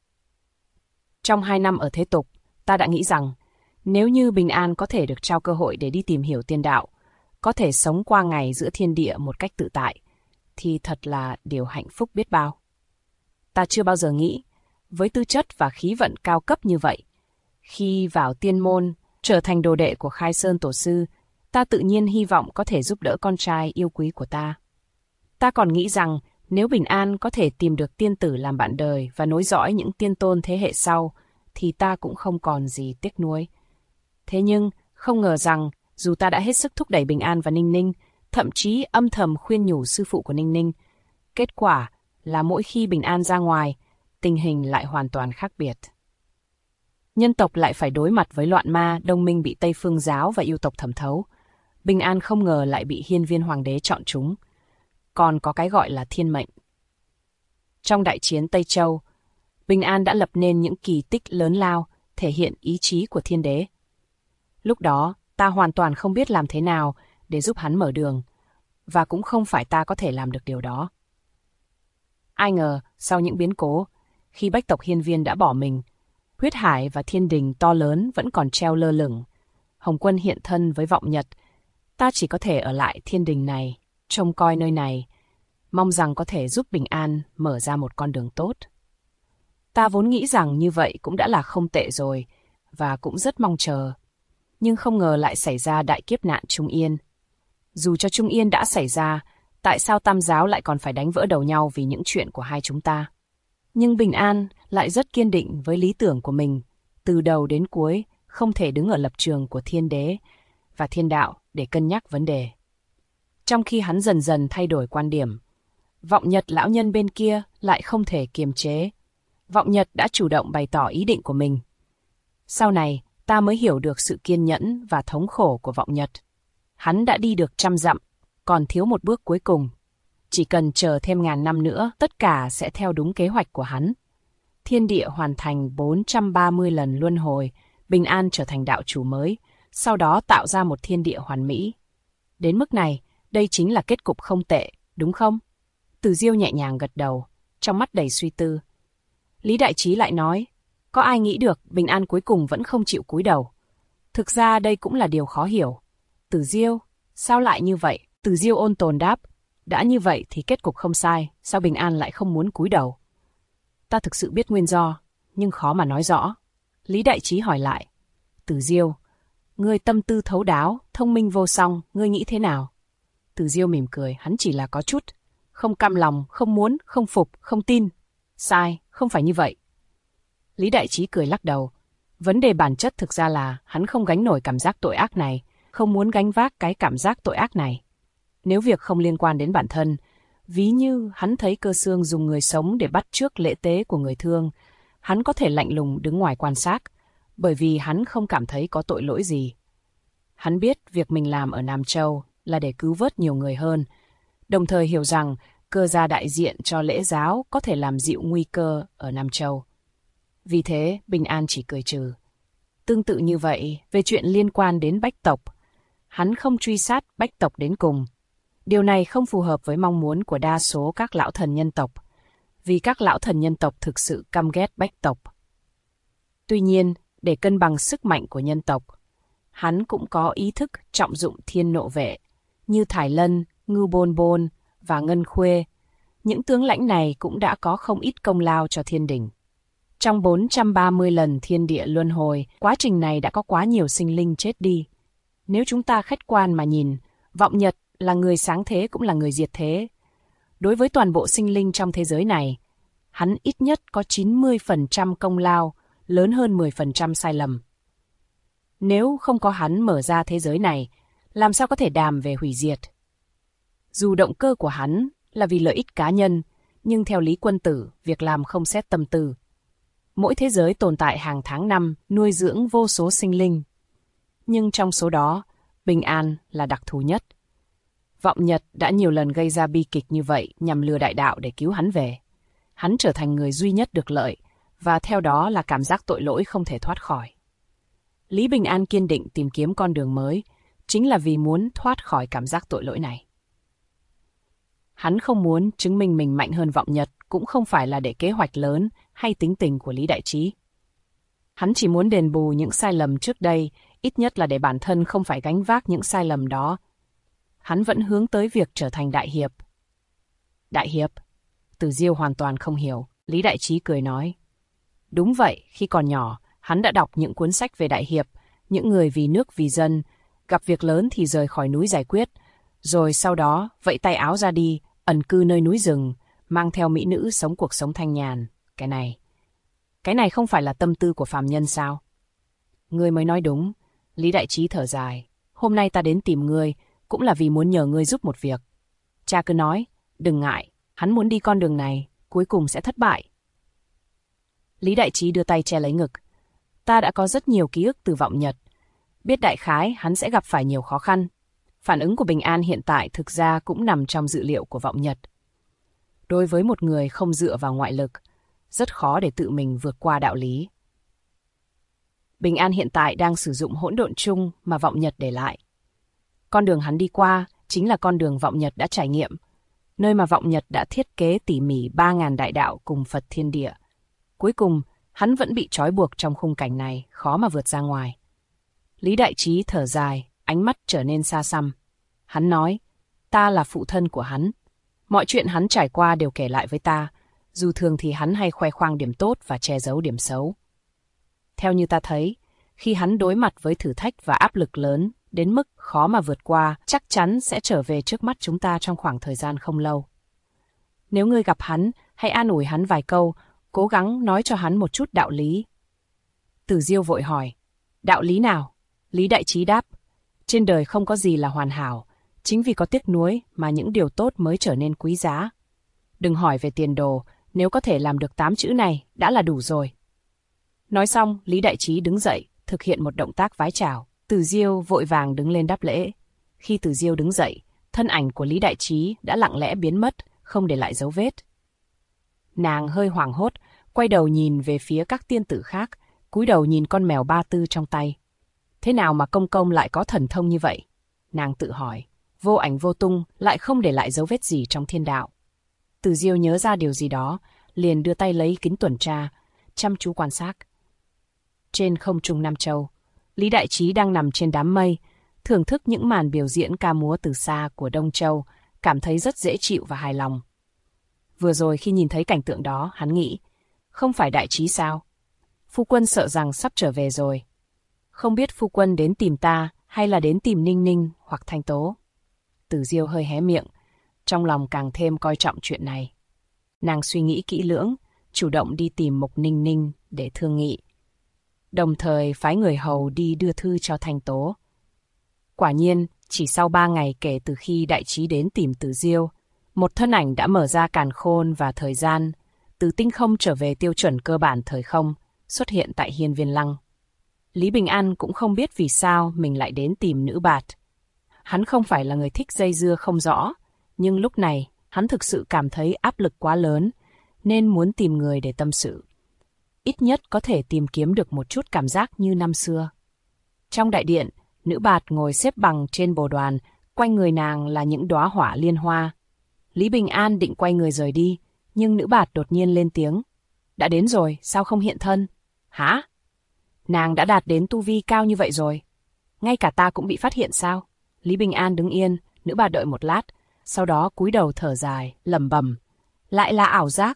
Trong 2 năm ở thế tục, ta đã nghĩ rằng, nếu như Bình An có thể được trao cơ hội để đi tìm hiểu tiên đạo, có thể sống qua ngày giữa thiên địa một cách tự tại, thì thật là điều hạnh phúc biết bao. Ta chưa bao giờ nghĩ, với tư chất và khí vận cao cấp như vậy, khi vào tiên môn, trở thành đồ đệ của Khai Sơn Tổ Sư, ta tự nhiên hy vọng có thể giúp đỡ con trai yêu quý của ta. Ta còn nghĩ rằng, nếu Bình An có thể tìm được tiên tử làm bạn đời và nối dõi những tiên tôn thế hệ sau, thì ta cũng không còn gì tiếc nuối. Thế nhưng, không ngờ rằng, dù ta đã hết sức thúc đẩy Bình An và Ninh Ninh, thậm chí âm thầm khuyên nhủ sư phụ của Ninh Ninh, kết quả là mỗi khi Bình An ra ngoài, tình hình lại hoàn toàn khác biệt. Nhân tộc lại phải đối mặt với loạn ma, Đông Minh bị Tây Phương giáo và yêu tộc thẩm thấu. Bình An không ngờ lại bị hiên viên hoàng đế chọn chúng. Còn có cái gọi là thiên mệnh. Trong đại chiến Tây Châu, Bình An đã lập nên những kỳ tích lớn lao, thể hiện ý chí của thiên đế. Lúc đó, ta hoàn toàn không biết làm thế nào để giúp hắn mở đường, và cũng không phải ta có thể làm được điều đó. Ai ngờ, sau những biến cố, khi Bách tộc Hiên Viên đã bỏ mình, huyết hải và thiên đình to lớn vẫn còn treo lơ lửng. Hồng Quân hiện thân với vọng nhật, ta chỉ có thể ở lại thiên đình này, trông coi nơi này, mong rằng có thể giúp Bình An mở ra một con đường tốt. Ta vốn nghĩ rằng như vậy cũng đã là không tệ rồi, và cũng rất mong chờ. Nhưng không ngờ lại xảy ra đại kiếp nạn Trung Yên. Dù cho Trung Yên đã xảy ra, tại sao Tam giáo lại còn phải đánh vỡ đầu nhau vì những chuyện của hai chúng ta? Nhưng Bình An lại rất kiên định với lý tưởng của mình, từ đầu đến cuối không thể đứng ở lập trường của thiên đế và thiên đạo để cân nhắc vấn đề. Trong khi hắn dần dần thay đổi quan điểm, Vọng Nhật lão nhân bên kia lại không thể kiềm chế. Vọng Nhật đã chủ động bày tỏ ý định của mình. Sau này, ta mới hiểu được sự kiên nhẫn và thống khổ của Vọng Nhật. Hắn đã đi được 100 dặm, còn thiếu một bước cuối cùng. Chỉ cần chờ thêm 1000 năm nữa, tất cả sẽ theo đúng kế hoạch của hắn. Thiên địa hoàn thành 430 lần luân hồi, Bình An trở thành đạo chủ mới, sau đó tạo ra một thiên địa hoàn mỹ. Đến mức này, đây chính là kết cục không tệ, đúng không? Từ Diêu nhẹ nhàng gật đầu, trong mắt đầy suy tư. Lý Đại Trí lại nói, có ai nghĩ được Bình An cuối cùng vẫn không chịu cúi đầu. Thực ra đây cũng là điều khó hiểu. Từ Diêu, sao lại như vậy? Từ Diêu ôn tồn đáp, đã như vậy thì kết cục không sai, sao Bình An lại không muốn cúi đầu? Ta thực sự biết nguyên do, nhưng khó mà nói rõ. Lý Đại Trí hỏi lại, Từ Diêu, ngươi tâm tư thấu đáo, thông minh vô song, ngươi nghĩ thế nào? Từ Diêu mỉm cười, hắn chỉ là có chút không cam lòng, không muốn, không phục, không tin. Sai, không phải như vậy. Lý Đại Trí cười lắc đầu. Vấn đề bản chất thực ra là hắn không gánh nổi cảm giác tội ác này, không muốn gánh vác cái cảm giác tội ác này. Nếu việc không liên quan đến bản thân, ví như hắn thấy Cơ Xương dùng người sống để bắt chước lễ tế của người thương, hắn có thể lạnh lùng đứng ngoài quan sát, bởi vì hắn không cảm thấy có tội lỗi gì. Hắn biết việc mình làm ở Nam Châu là để cứu vớt nhiều người hơn, đồng thời hiểu rằng Cơ gia đại diện cho lễ giáo có thể làm dịu nguy cơ ở Nam Châu. Vì thế, Bình An chỉ cười trừ. Tương tự như vậy, về chuyện liên quan đến Bách tộc, hắn không truy sát Bách tộc đến cùng. Điều này không phù hợp với mong muốn của đa số các lão thần nhân tộc, vì các lão thần nhân tộc thực sự căm ghét Bách tộc. Tuy nhiên, để cân bằng sức mạnh của nhân tộc, hắn cũng có ý thức trọng dụng thiên nộ vệ, như Thải Lân, Ngưu Bôn Bôn và Ngân Khuê. Những tướng lãnh này cũng đã có không ít công lao cho thiên đình. Trong 430 lần thiên địa luân hồi, quá trình này đã có quá nhiều sinh linh chết đi. Nếu chúng ta khách quan mà nhìn, Vọng Nhật là người sáng thế cũng là người diệt thế. Đối với toàn bộ sinh linh trong thế giới này, hắn ít nhất có 90% công lao, lớn hơn 10% sai lầm. Nếu không có hắn mở ra thế giới này, làm sao có thể đàm về hủy diệt? Dù động cơ của hắn là vì lợi ích cá nhân, nhưng theo lý quân tử, việc làm không xét tâm tư. Mỗi thế giới tồn tại hàng tháng năm, nuôi dưỡng vô số sinh linh. Nhưng trong số đó, Bình An là đặc thù nhất. Vọng Nhật đã nhiều lần gây ra bi kịch như vậy nhằm lừa đại đạo để cứu hắn về. Hắn trở thành người duy nhất được lợi, và theo đó là cảm giác tội lỗi không thể thoát khỏi. Lý Bình An kiên định tìm kiếm con đường mới, chính là vì muốn thoát khỏi cảm giác tội lỗi này. Hắn không muốn chứng minh mình mạnh hơn Vọng Nhật, cũng không phải là để kế hoạch lớn hay tính tình của Lý Đại Trí. Hắn chỉ muốn đền bù những sai lầm trước đây, ít nhất là để bản thân không phải gánh vác những sai lầm đó. Hắn vẫn hướng tới việc trở thành đại hiệp. Đại hiệp? Từ Diêu hoàn toàn không hiểu. Lý Đại Trí cười nói. Đúng vậy, khi còn nhỏ, hắn đã đọc những cuốn sách về đại hiệp, những người vì nước vì dân, gặp việc lớn thì rời khỏi núi giải quyết, rồi sau đó vẫy tay áo ra đi, ẩn cư nơi núi rừng, mang theo mỹ nữ sống cuộc sống thanh nhàn. Cái này không phải là tâm tư của phàm nhân sao? Ngươi mới nói đúng. Lý Đại Trí thở dài. Hôm nay ta đến tìm ngươi, cũng là vì muốn nhờ ngươi giúp một việc. Cha cứ nói, đừng ngại, hắn muốn đi con đường này, cuối cùng sẽ thất bại. Lý Đại Trí đưa tay che lấy ngực. Ta đã có rất nhiều ký ức từ Vọng Nhật. Biết đại khái hắn sẽ gặp phải nhiều khó khăn. Phản ứng của Bình An hiện tại thực ra cũng nằm trong dự liệu của vọng nhật. Đối với một người không dựa vào ngoại lực, rất khó để tự mình vượt qua đạo lý. Bình An hiện tại đang sử dụng hỗn độn chung mà vọng nhật để lại. Con đường hắn đi qua chính là con đường vọng nhật đã trải nghiệm, nơi mà vọng nhật đã thiết kế tỉ mỉ 3.000 đại đạo cùng Phật thiên địa. Cuối cùng, hắn vẫn bị trói buộc trong khung cảnh này, khó mà vượt ra ngoài. Lý Đại Trí thở dài, ánh mắt trở nên xa xăm. Hắn nói, ta là phụ thân của hắn. Mọi chuyện hắn trải qua đều kể lại với ta, dù thường thì hắn hay khoe khoang điểm tốt và che giấu điểm xấu. Theo như ta thấy, khi hắn đối mặt với thử thách và áp lực lớn, đến mức khó mà vượt qua, chắc chắn sẽ trở về trước mắt chúng ta trong khoảng thời gian không lâu. Nếu ngươi gặp hắn, hãy an ủi hắn vài câu, cố gắng nói cho hắn một chút đạo lý. Tử Diêu vội hỏi, đạo lý nào? Lý Đại Trí đáp, trên đời không có gì là hoàn hảo, chính vì có tiếc nuối mà những điều tốt mới trở nên quý giá. Đừng hỏi về tiền đồ, nếu có thể làm được 8 chữ này đã là đủ rồi. Nói xong, Lý Đại Trí đứng dậy, thực hiện một động tác vái chào. Tử Diêu vội vàng đứng lên đáp lễ. Khi Tử Diêu đứng dậy, thân ảnh của Lý Đại Trí đã lặng lẽ biến mất, không để lại dấu vết. Nàng hơi hoảng hốt, quay đầu nhìn về phía các tiên tử khác, cúi đầu nhìn con mèo Ba Tư trong tay. Thế nào mà công công lại có thần thông như vậy? Nàng tự hỏi, vô ảnh vô tung, lại không để lại dấu vết gì trong thiên đạo. Tử Diêu nhớ ra điều gì đó, liền đưa tay lấy kính tuần tra, chăm chú quan sát. Trên không trung Nam Châu, Lý Đại Trí đang nằm trên đám mây, thưởng thức những màn biểu diễn ca múa từ xa của Đông Châu, cảm thấy rất dễ chịu và hài lòng. Vừa rồi khi nhìn thấy cảnh tượng đó, hắn nghĩ, không phải Đại Trí sao? Phu quân sợ rằng sắp trở về rồi. Không biết phu quân đến tìm ta hay là đến tìm Ninh Ninh hoặc Thanh Tố. Tử Diêu hơi hé miệng, trong lòng càng thêm coi trọng chuyện này. Nàng suy nghĩ kỹ lưỡng, chủ động đi tìm Mục Ninh Ninh để thương nghị. Đồng thời phái người hầu đi đưa thư cho Thanh Tố. Quả nhiên, chỉ sau 3 ngày kể từ khi Đại Trí đến tìm Tử Diêu, một thân ảnh đã mở ra càn khôn và thời gian, từ tinh không trở về tiêu chuẩn cơ bản thời không, xuất hiện tại Hiên Viên Lăng. Lý Bình An cũng không biết vì sao mình lại đến tìm nữ bạt. Hắn không phải là người thích dây dưa không rõ, nhưng lúc này hắn thực sự cảm thấy áp lực quá lớn, nên muốn tìm người để tâm sự. Ít nhất có thể tìm kiếm được một chút cảm giác như năm xưa. Trong đại điện, nữ bạt ngồi xếp bằng trên bồ đoàn, quanh người nàng là những đóa hỏa liên hoa. Lý Bình An định quay người rời đi, nhưng nữ bạt đột nhiên lên tiếng. Đã đến rồi, sao không hiện thân? Hả? Nàng đã đạt đến tu vi cao như vậy rồi. Ngay cả ta cũng bị phát hiện sao? Lý Bình An đứng yên, nữ bạt đợi một lát, sau đó cúi đầu thở dài, lẩm bẩm. Lại là ảo giác.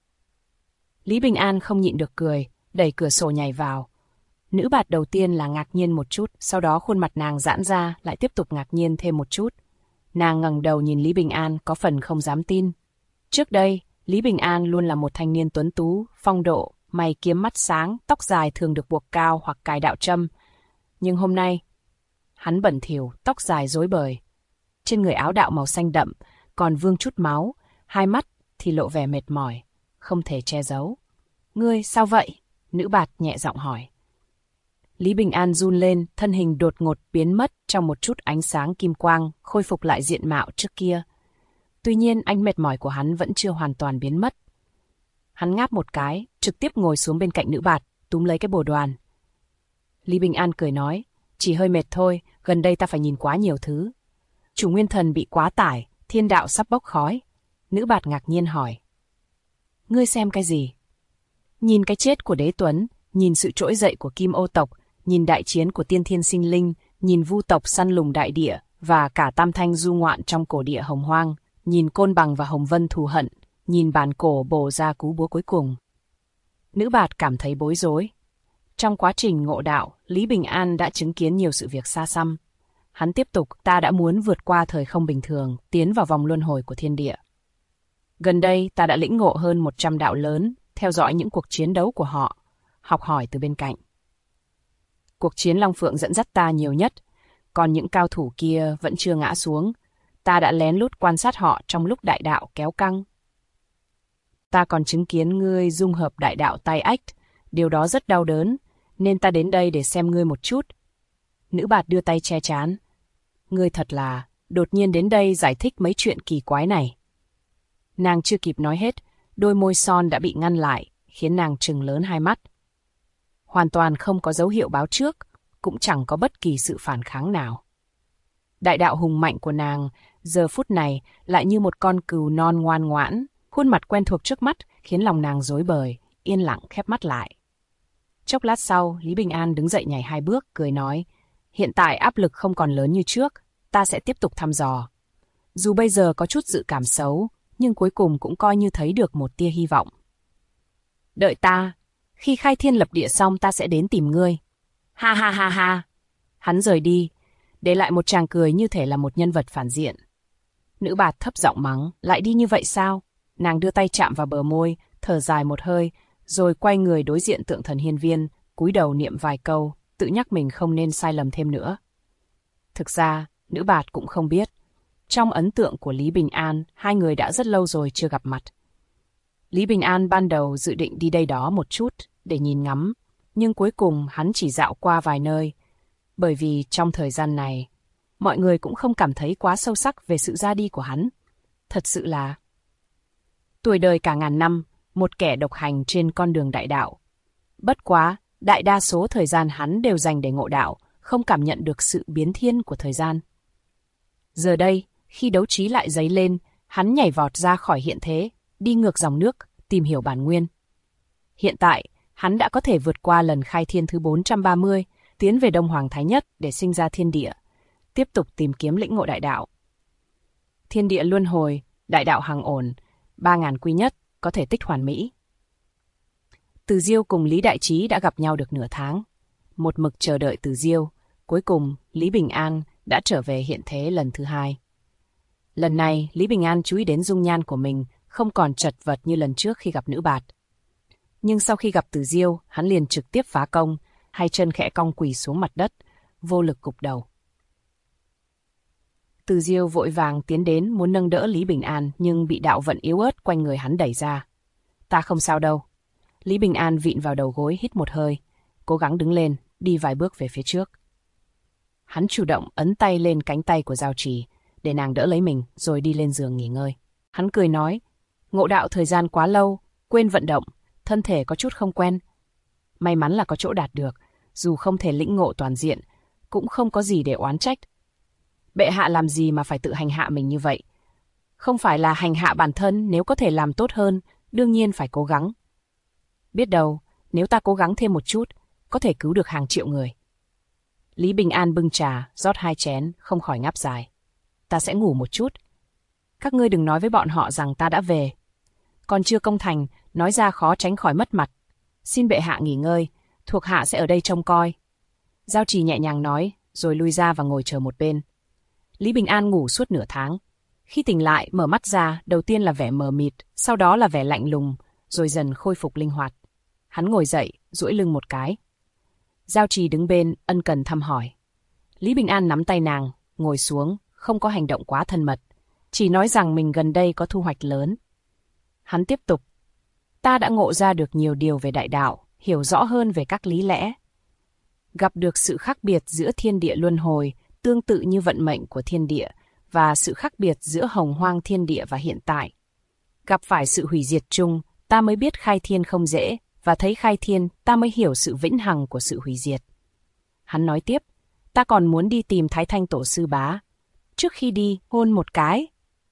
Lý Bình An không nhịn được cười, đẩy cửa sổ nhảy vào. Nữ bạt đầu tiên là ngạc nhiên một chút, sau đó khuôn mặt nàng giãn ra, lại tiếp tục ngạc nhiên thêm một chút. Nàng ngẩng đầu nhìn Lý Bình An có phần không dám tin. Trước đây, Lý Bình An luôn là một thanh niên tuấn tú, phong độ, mày kiếm mắt sáng, tóc dài thường được buộc cao hoặc cài đạo châm. Nhưng hôm nay, hắn bẩn thỉu, tóc dài rối bời. Trên người áo đạo màu xanh đậm, còn vương chút máu, hai mắt thì lộ vẻ mệt mỏi, không thể che giấu. Ngươi sao vậy? Nữ bạt nhẹ giọng hỏi. Lý Bình An run lên, thân hình đột ngột biến mất trong một chút ánh sáng kim quang, khôi phục lại diện mạo trước kia. Tuy nhiên ánh mệt mỏi của hắn vẫn chưa hoàn toàn biến mất. Hắn ngáp một cái, trực tiếp ngồi xuống bên cạnh nữ bạt, túm lấy cái bồ đoàn. Lý Bình An cười nói, chỉ hơi mệt thôi, gần đây ta phải nhìn quá nhiều thứ. Chủ nguyên thần bị quá tải, thiên đạo sắp bốc khói. Nữ bạt ngạc nhiên hỏi. Ngươi xem cái gì? Nhìn cái chết của Đế Tuấn, nhìn sự trỗi dậy của Kim Ô tộc, nhìn đại chiến của tiên thiên sinh linh, nhìn vu tộc săn lùng đại địa và cả tam thanh du ngoạn trong cổ địa hồng hoang, nhìn Côn Bằng và Hồng Vân thù hận, nhìn bàn cổ bổ ra cú búa cuối cùng. Nữ bạt cảm thấy bối rối. Trong quá trình ngộ đạo, Lý Bình An đã chứng kiến nhiều sự việc xa xăm. Hắn tiếp tục, ta đã muốn vượt qua thời không bình thường, tiến vào vòng luân hồi của thiên địa. Gần đây, ta đã lĩnh ngộ hơn 100 đạo lớn, theo dõi những cuộc chiến đấu của họ, học hỏi từ bên cạnh. Cuộc chiến Long Phượng dẫn dắt ta nhiều nhất, còn những cao thủ kia vẫn chưa ngã xuống. Ta đã lén lút quan sát họ trong lúc đại đạo kéo căng. Ta còn chứng kiến ngươi dung hợp đại đạo tay ách, điều đó rất đau đớn, nên ta đến đây để xem ngươi một chút. Nữ bạt đưa tay che trán. Ngươi thật là, đột nhiên đến đây giải thích mấy chuyện kỳ quái này. Nàng chưa kịp nói hết, đôi môi son đã bị ngăn lại, khiến nàng trừng lớn hai mắt. Hoàn toàn không có dấu hiệu báo trước, cũng chẳng có bất kỳ sự phản kháng nào. Đại đạo hùng mạnh của nàng, giờ phút này lại như một con cừu non ngoan ngoãn, khuôn mặt quen thuộc trước mắt khiến lòng nàng rối bời, yên lặng khép mắt lại. Chốc lát sau, Lý Bình An đứng dậy nhảy 2 bước, cười nói, hiện tại áp lực không còn lớn như trước, ta sẽ tiếp tục thăm dò. Dù bây giờ có chút dự cảm xấu, nhưng cuối cùng cũng coi như thấy được một tia hy vọng. Đợi ta, khi khai thiên lập địa xong ta sẽ đến tìm ngươi. Ha ha ha ha. Hắn rời đi, để lại một tràng cười như thể là một nhân vật phản diện. Nữ bạt thấp giọng mắng, lại đi như vậy sao? Nàng đưa tay chạm vào bờ môi, thở dài một hơi, rồi quay người đối diện tượng thần hiên viên, cúi đầu niệm vài câu, tự nhắc mình không nên sai lầm thêm nữa. Thực ra, nữ bạt cũng không biết. Trong ấn tượng của Lý Bình An, hai người đã rất lâu rồi chưa gặp mặt. Lý Bình An ban đầu dự định đi đây đó một chút để nhìn ngắm, nhưng cuối cùng hắn chỉ dạo qua vài nơi, bởi vì trong thời gian này, mọi người cũng không cảm thấy quá sâu sắc về sự ra đi của hắn. Thật sự là tuổi đời cả ngàn năm, một kẻ độc hành trên con đường đại đạo. Bất quá, đại đa số thời gian hắn đều dành để ngộ đạo, không cảm nhận được sự biến thiên của thời gian. Giờ đây, khi đấu trí lại dấy lên, hắn nhảy vọt ra khỏi hiện thế, đi ngược dòng nước, tìm hiểu bản nguyên. Hiện tại, hắn đã có thể vượt qua lần khai thiên thứ 430, tiến về Đông Hoàng Thái Nhất để sinh ra thiên địa, tiếp tục tìm kiếm lĩnh ngộ đại đạo. Thiên địa luân hồi, đại đạo hằng ổn, 3.000 quy nhất, có thể tích hoàn mỹ. Từ Diêu cùng Lý Đại Trí đã gặp nhau được nửa tháng. Một mực chờ đợi Từ Diêu, cuối cùng Lý Bình An đã trở về hiện thế lần thứ 2. Lần này, Lý Bình An chú ý đến dung nhan của mình, không còn chật vật như lần trước khi gặp nữ bạt. Nhưng sau khi gặp Từ Diêu, hắn liền trực tiếp phá công, hai chân khẽ cong quỳ xuống mặt đất, vô lực gục đầu. Từ Diêu vội vàng tiến đến muốn nâng đỡ Lý Bình An, nhưng bị đạo vận yếu ớt quanh người hắn đẩy ra. Ta không sao đâu. Lý Bình An vịn vào đầu gối hít một hơi, cố gắng đứng lên, đi vài bước về phía trước. Hắn chủ động ấn tay lên cánh tay của Giao Trì, để nàng đỡ lấy mình rồi đi lên giường nghỉ ngơi. Hắn cười nói, ngộ đạo thời gian quá lâu, quên vận động, thân thể có chút không quen. May mắn là có chỗ đạt được, dù không thể lĩnh ngộ toàn diện, cũng không có gì để oán trách. Bệ hạ làm gì mà phải tự hành hạ mình như vậy? Không phải là hành hạ bản thân, nếu có thể làm tốt hơn, đương nhiên phải cố gắng. Biết đâu, nếu ta cố gắng thêm một chút, có thể cứu được hàng triệu người. Lý Bình An bưng trà, rót 2 chén, không khỏi ngáp dài. Ta sẽ ngủ một chút. Các ngươi đừng nói với bọn họ rằng ta đã về. Còn chưa công thành, nói ra khó tránh khỏi mất mặt. Xin bệ hạ nghỉ ngơi, thuộc hạ sẽ ở đây trông coi. Giao Trì nhẹ nhàng nói, rồi lui ra và ngồi chờ một bên. Lý Bình An ngủ suốt nửa tháng. Khi tỉnh lại, mở mắt ra, đầu tiên là vẻ mờ mịt, sau đó là vẻ lạnh lùng, rồi dần khôi phục linh hoạt. Hắn ngồi dậy, duỗi lưng một cái. Giao Trì đứng bên, ân cần thăm hỏi. Lý Bình An nắm tay nàng, ngồi xuống, không có hành động quá thân mật, chỉ nói rằng mình gần đây có thu hoạch lớn. Hắn tiếp tục. Ta đã ngộ ra được nhiều điều về đại đạo, hiểu rõ hơn về các lý lẽ. Gặp được sự khác biệt giữa thiên địa luân hồi, tương tự như vận mệnh của thiên địa, và sự khác biệt giữa hồng hoang thiên địa và hiện tại. Gặp phải sự hủy diệt chung, ta mới biết khai thiên không dễ, và thấy khai thiên, ta mới hiểu sự vĩnh hằng của sự hủy diệt. Hắn nói tiếp, ta còn muốn đi tìm Thái Thanh Tổ sư bá. Trước khi đi, hôn một cái.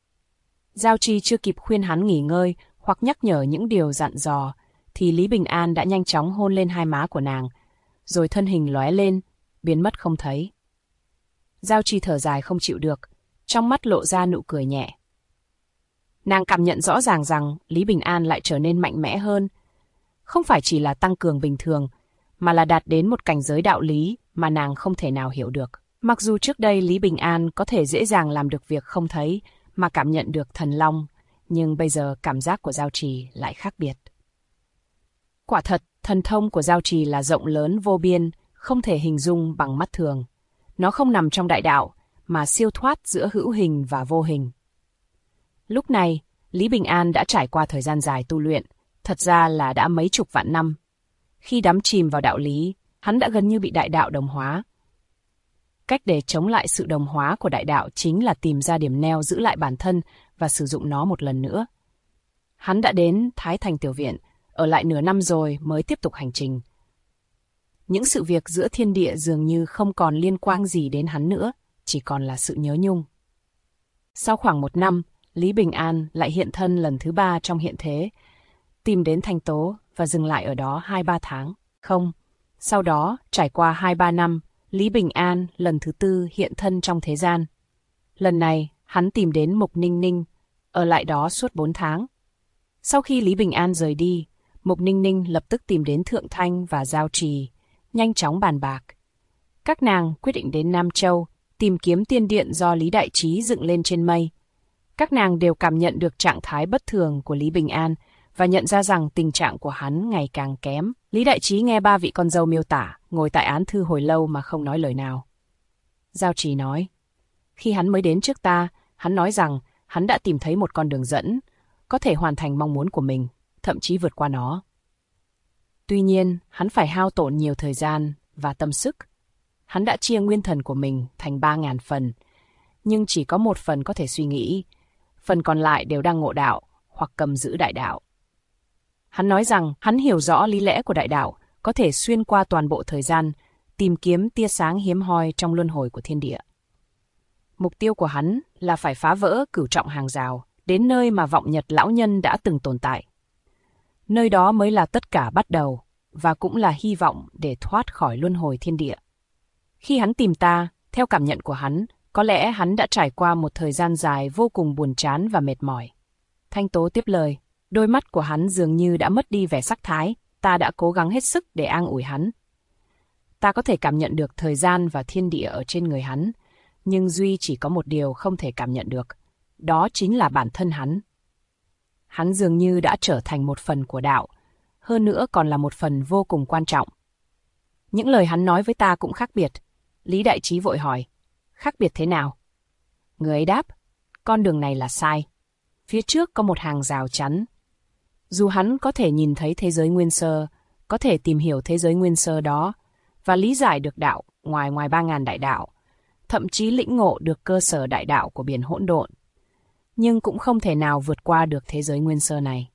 Giao Trì chưa kịp khuyên hắn nghỉ ngơi, hoặc nhắc nhở những điều dặn dò, thì Lý Bình An đã nhanh chóng hôn lên 2 má của nàng, rồi thân hình lóe lên, biến mất không thấy. Giao Trì thở dài không chịu được, trong mắt lộ ra nụ cười nhẹ. Nàng cảm nhận rõ ràng rằng Lý Bình An lại trở nên mạnh mẽ hơn, không phải chỉ là tăng cường bình thường, mà là đạt đến một cảnh giới đạo lý mà nàng không thể nào hiểu được. Mặc dù trước đây Lý Bình An có thể dễ dàng làm được việc không thấy mà cảm nhận được thần long, nhưng bây giờ cảm giác của Giao Trì lại khác biệt. Quả thật, thần thông của Giao Trì là rộng lớn vô biên, không thể hình dung bằng mắt thường. Nó không nằm trong đại đạo, mà siêu thoát giữa hữu hình và vô hình. Lúc này, Lý Bình An đã trải qua thời gian dài tu luyện, thật ra là đã mấy chục vạn năm. Khi đắm chìm vào đạo lý, hắn đã gần như bị đại đạo đồng hóa. Cách để chống lại sự đồng hóa của đại đạo chính là tìm ra điểm neo giữ lại bản thân và sử dụng nó một lần nữa. Hắn đã đến Thái Thành Tiểu Viện, ở lại nửa năm rồi mới tiếp tục hành trình. Những sự việc giữa thiên địa dường như không còn liên quan gì đến hắn nữa, chỉ còn là sự nhớ nhung. Sau khoảng 1 năm, Lý Bình An lại hiện thân lần thứ 3 trong hiện thế, tìm đến Thanh Tố và dừng lại ở đó 2-3 tháng. Sau đó, trải qua 2-3 năm, Lý Bình An lần thứ 4 hiện thân trong thế gian. Lần này, hắn tìm đến Mục Ninh Ninh, ở lại đó suốt 4 tháng. Sau khi Lý Bình An rời đi, Mục Ninh Ninh lập tức tìm đến Thượng Thanh và Giao Trì, nhanh chóng bàn bạc. Các nàng quyết định đến Nam Châu, tìm kiếm tiên điện do Lý Đại Trí dựng lên trên mây. Các nàng đều cảm nhận được trạng thái bất thường của Lý Bình An và nhận ra rằng tình trạng của hắn ngày càng kém. Lý Đại Trí nghe 3 vị con dâu miêu tả, ngồi tại án thư hồi lâu mà không nói lời nào. Giao Trì nói, khi hắn mới đến trước ta, hắn nói rằng hắn đã tìm thấy một con đường dẫn, có thể hoàn thành mong muốn của mình, thậm chí vượt qua nó. Tuy nhiên, hắn phải hao tổn nhiều thời gian và tâm sức. Hắn đã chia nguyên thần của mình thành 3.000 phần, nhưng chỉ có 1 phần có thể suy nghĩ, phần còn lại đều đang ngộ đạo hoặc cầm giữ đại đạo. Hắn nói rằng hắn hiểu rõ lý lẽ của đại đạo, có thể xuyên qua toàn bộ thời gian, tìm kiếm tia sáng hiếm hoi trong luân hồi của thiên địa. Mục tiêu của hắn là phải phá vỡ cửu trọng hàng rào, đến nơi mà vọng nhật lão nhân đã từng tồn tại. Nơi đó mới là tất cả bắt đầu, và cũng là hy vọng để thoát khỏi luân hồi thiên địa. Khi hắn tìm ta, theo cảm nhận của hắn, có lẽ hắn đã trải qua một thời gian dài vô cùng buồn chán và mệt mỏi. Thanh Tố tiếp lời, đôi mắt của hắn dường như đã mất đi vẻ sắc thái, ta đã cố gắng hết sức để an ủi hắn. Ta có thể cảm nhận được thời gian và thiên địa ở trên người hắn, nhưng duy chỉ có một điều không thể cảm nhận được, đó chính là bản thân hắn. Hắn dường như đã trở thành một phần của đạo, hơn nữa còn là một phần vô cùng quan trọng. Những lời hắn nói với ta cũng khác biệt. Lý Đại Trí vội hỏi, khác biệt thế nào? Người ấy đáp, con đường này là sai. Phía trước có một hàng rào chắn. Dù hắn có thể nhìn thấy thế giới nguyên sơ, có thể tìm hiểu thế giới nguyên sơ đó, và lý giải được đạo ngoài 3.000 đại đạo, thậm chí lĩnh ngộ được cơ sở đại đạo của biển hỗn độn, nhưng cũng không thể nào vượt qua được thế giới nguyên sơ này.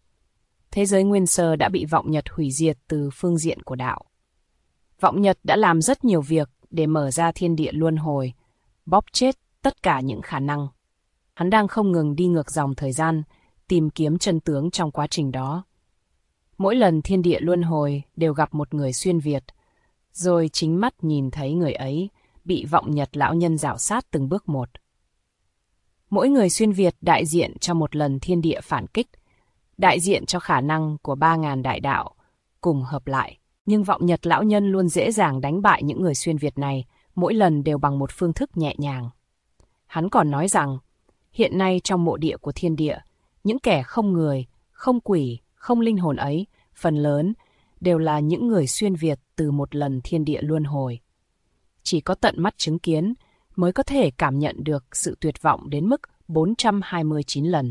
Thế giới nguyên sơ đã bị vọng nhật hủy diệt từ phương diện của đạo. Vọng nhật đã làm rất nhiều việc để mở ra thiên địa luân hồi, bóp chết tất cả những khả năng. Hắn đang không ngừng đi ngược dòng thời gian, tìm kiếm chân tướng trong quá trình đó. Mỗi lần thiên địa luân hồi đều gặp một người xuyên Việt, rồi chính mắt nhìn thấy người ấy bị vọng nhật lão nhân rảo sát từng bước một. Mỗi người xuyên Việt đại diện cho một lần thiên địa phản kích, đại diện cho khả năng của 3.000 đại đạo cùng hợp lại. Nhưng vọng nhật lão nhân luôn dễ dàng đánh bại những người xuyên Việt này, mỗi lần đều bằng một phương thức nhẹ nhàng. Hắn còn nói rằng, hiện nay trong mộ địa của thiên địa, những kẻ không người, không quỷ, không linh hồn ấy, phần lớn đều là những người xuyên Việt từ một lần thiên địa luân hồi. Chỉ có tận mắt chứng kiến mới có thể cảm nhận được sự tuyệt vọng đến mức 429 lần.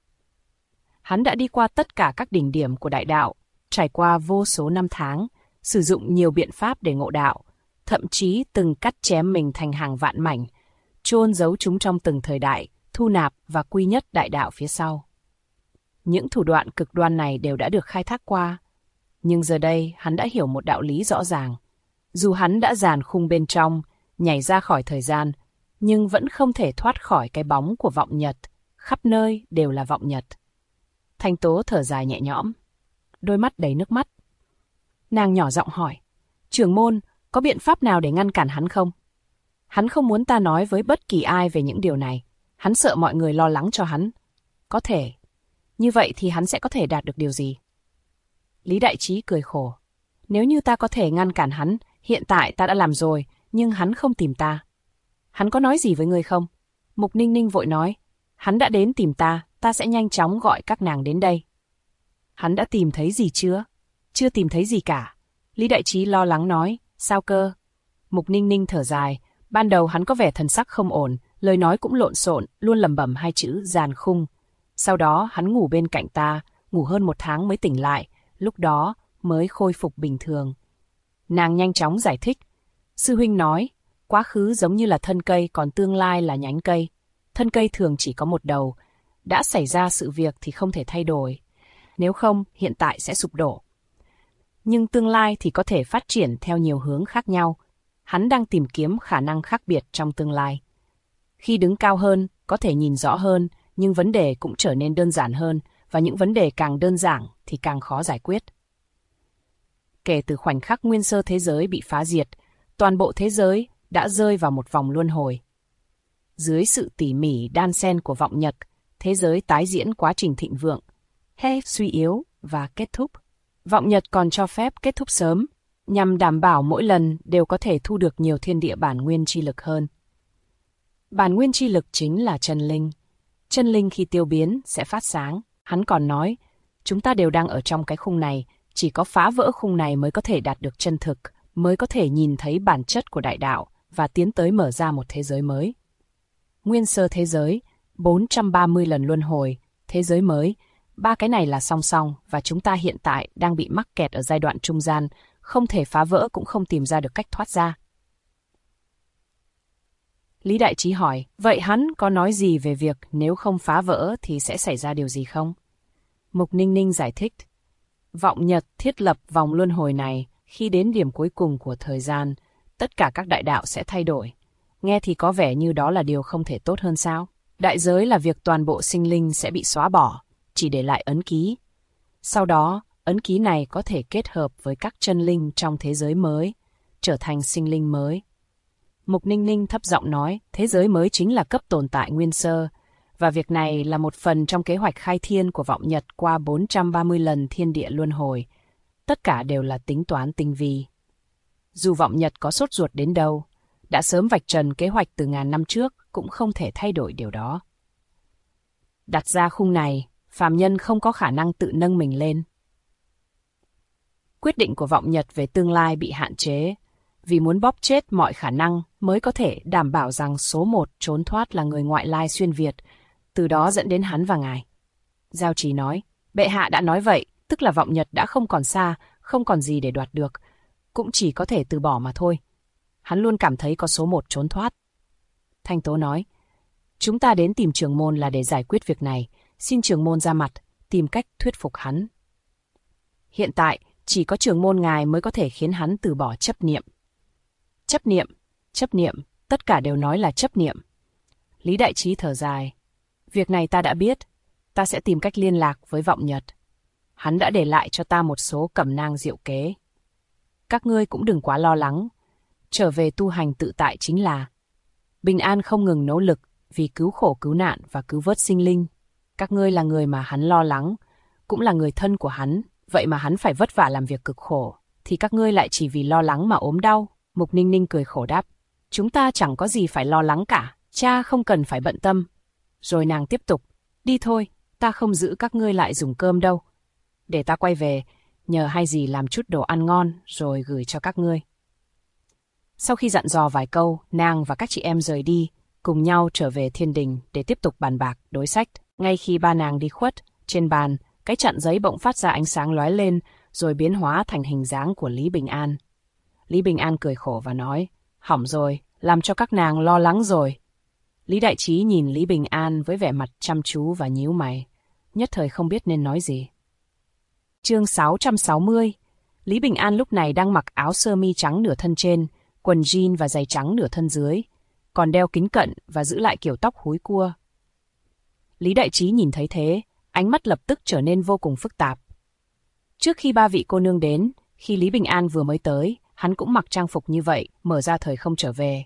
Hắn đã đi qua tất cả các đỉnh điểm của đại đạo, trải qua vô số năm tháng, sử dụng nhiều biện pháp để ngộ đạo, thậm chí từng cắt chém mình thành hàng vạn mảnh, chôn giấu chúng trong từng thời đại, thu nạp và quy nhất đại đạo phía sau. Những thủ đoạn cực đoan này đều đã được khai thác qua, nhưng giờ đây hắn đã hiểu một đạo lý rõ ràng. Dù hắn đã dàn khung bên trong, nhảy ra khỏi thời gian, nhưng vẫn không thể thoát khỏi cái bóng của vọng nhật, khắp nơi đều là vọng nhật. Thanh Tố thở dài nhẹ nhõm, đôi mắt đầy nước mắt. Nàng nhỏ giọng hỏi, trưởng môn, có biện pháp nào để ngăn cản hắn không? Hắn không muốn ta nói với bất kỳ ai về những điều này, hắn sợ mọi người lo lắng cho hắn. Có thể, như vậy thì hắn sẽ có thể đạt được điều gì? Lý Đại Trí cười khổ, nếu như ta có thể ngăn cản hắn, hiện tại ta đã làm rồi, nhưng hắn không tìm ta. Hắn có nói gì với ngươi không? Mục Ninh Ninh vội nói, hắn đã đến tìm ta, ta sẽ nhanh chóng gọi các nàng đến đây. Hắn đã tìm thấy gì chưa? Chưa tìm thấy gì cả. Lý Đại Trí lo lắng nói, sao cơ? Mục Ninh Ninh thở dài, ban đầu hắn có vẻ thần sắc không ổn, lời nói cũng lộn xộn, luôn lẩm bẩm 2 chữ giàn khung. Sau đó hắn ngủ bên cạnh ta, ngủ hơn 1 tháng mới tỉnh lại, lúc đó mới khôi phục bình thường. Nàng nhanh chóng giải thích, sư huynh nói, Quá khứ giống như là thân cây, còn tương lai là nhánh cây. Thân cây thường chỉ có một đầu. Đã xảy ra sự việc thì không thể thay đổi. Nếu không, hiện tại sẽ sụp đổ. Nhưng tương lai thì có thể phát triển theo nhiều hướng khác nhau. Hắn đang tìm kiếm khả năng khác biệt trong tương lai. Khi đứng cao hơn, có thể nhìn rõ hơn, nhưng vấn đề cũng trở nên đơn giản hơn, và những vấn đề càng đơn giản thì càng khó giải quyết. Kể từ khoảnh khắc nguyên sơ thế giới bị phá diệt, toàn bộ thế giới đã rơi vào một vòng luân hồi. Dưới sự tỉ mỉ đan xen của vọng nhật, thế giới tái diễn quá trình thịnh vượng, hay suy yếu và kết thúc. Vọng nhật còn cho phép kết thúc sớm, nhằm đảm bảo mỗi lần đều có thể thu được nhiều thiên địa bản nguyên chi lực hơn. Bản nguyên chi lực chính là chân linh. Chân linh khi tiêu biến sẽ phát sáng. Hắn còn nói, chúng ta đều đang ở trong cái khung này, chỉ có phá vỡ khung này mới có thể đạt được chân thực, mới có thể nhìn thấy bản chất của đại đạo và tiến tới mở ra một thế giới mới. Nguyên sơ thế giới, 430 lần luân hồi, thế giới mới, ba cái này là song song và chúng ta hiện tại đang bị mắc kẹt ở giai đoạn trung gian, không thể phá vỡ cũng không tìm ra được cách thoát ra. Lý Đại Trí hỏi, vậy hắn có nói gì về việc nếu không phá vỡ thì sẽ xảy ra điều gì không? Mục Ninh Ninh giải thích, vọng nhật thiết lập vòng luân hồi này, khi đến điểm cuối cùng của thời gian, tất cả các đại đạo sẽ thay đổi. Nghe thì có vẻ như đó là điều không thể tốt hơn sao? Đại giới là việc toàn bộ sinh linh sẽ bị xóa bỏ, chỉ để lại ấn ký. Sau đó, ấn ký này có thể kết hợp với các chân linh trong thế giới mới, trở thành sinh linh mới. Mục Ninh Ninh thấp giọng nói, thế giới mới chính là cấp tồn tại nguyên sơ, và việc này là một phần trong kế hoạch khai thiên của vọng nhật qua 430 lần thiên địa luân hồi. Tất cả đều là tính toán tinh vi. Dù vọng nhật có sốt ruột đến đâu, đã sớm vạch trần kế hoạch từ ngàn năm trước cũng không thể thay đổi điều đó. Đặt ra khung này, phàm nhân không có khả năng tự nâng mình lên. Quyết định của vọng nhật về tương lai bị hạn chế, vì muốn bóp chết mọi khả năng mới có thể đảm bảo rằng số một trốn thoát là người ngoại lai xuyên Việt, từ đó dẫn đến hắn và ngài. Giao Trì nói, bệ hạ đã nói vậy, tức là vọng nhật đã không còn xa, không còn gì để đoạt được, cũng chỉ có thể từ bỏ mà thôi. Hắn luôn cảm thấy có số một trốn thoát. Thanh Tố nói, chúng ta đến tìm trưởng môn là để giải quyết việc này, xin trưởng môn ra mặt, tìm cách thuyết phục hắn. Hiện tại, chỉ có trưởng môn ngài mới có thể khiến hắn từ bỏ chấp niệm. Chấp niệm, tất cả đều nói là chấp niệm. Lý Đại Trí thở dài. Việc này ta đã biết, ta sẽ tìm cách liên lạc với vọng nhật. Hắn đã để lại cho ta một số cẩm nang diệu kế. Các ngươi cũng đừng quá lo lắng. Trở về tu hành tự tại chính là bình an không ngừng nỗ lực vì cứu khổ cứu nạn và cứu vớt sinh linh. Các ngươi là người mà hắn lo lắng, cũng là người thân của hắn, vậy mà hắn phải vất vả làm việc cực khổ, thì các ngươi lại chỉ vì lo lắng mà ốm đau. Mục Ninh Ninh cười khổ đáp, chúng ta chẳng có gì phải lo lắng cả, cha không cần phải bận tâm. Rồi nàng tiếp tục, đi thôi, ta không giữ các ngươi lại dùng cơm đâu. Để ta quay về, nhờ hai dì làm chút đồ ăn ngon rồi gửi cho các ngươi. Sau khi dặn dò vài câu, nàng và các chị em rời đi, cùng nhau trở về thiên đình để tiếp tục bàn bạc, đối sách. Ngay khi ba nàng đi khuất, trên bàn, cái chặn giấy bỗng phát ra ánh sáng lóe lên, rồi biến hóa thành hình dáng của Lý Bình An. Lý Bình An cười khổ và nói, hỏng rồi, làm cho các nàng lo lắng rồi. Lý Đại Trí nhìn Lý Bình An với vẻ mặt chăm chú và nhíu mày, nhất thời không biết nên nói gì. Chương 660. Lý Bình An lúc này đang mặc áo sơ mi trắng nửa thân trên, quần jean và giày trắng nửa thân dưới, còn đeo kính cận và giữ lại kiểu tóc húi cua. Lý Đại Trí nhìn thấy thế, ánh mắt lập tức trở nên vô cùng phức tạp. Trước khi ba vị cô nương đến, khi Lý Bình An vừa mới tới, hắn cũng mặc trang phục như vậy, mở ra thời không trở về.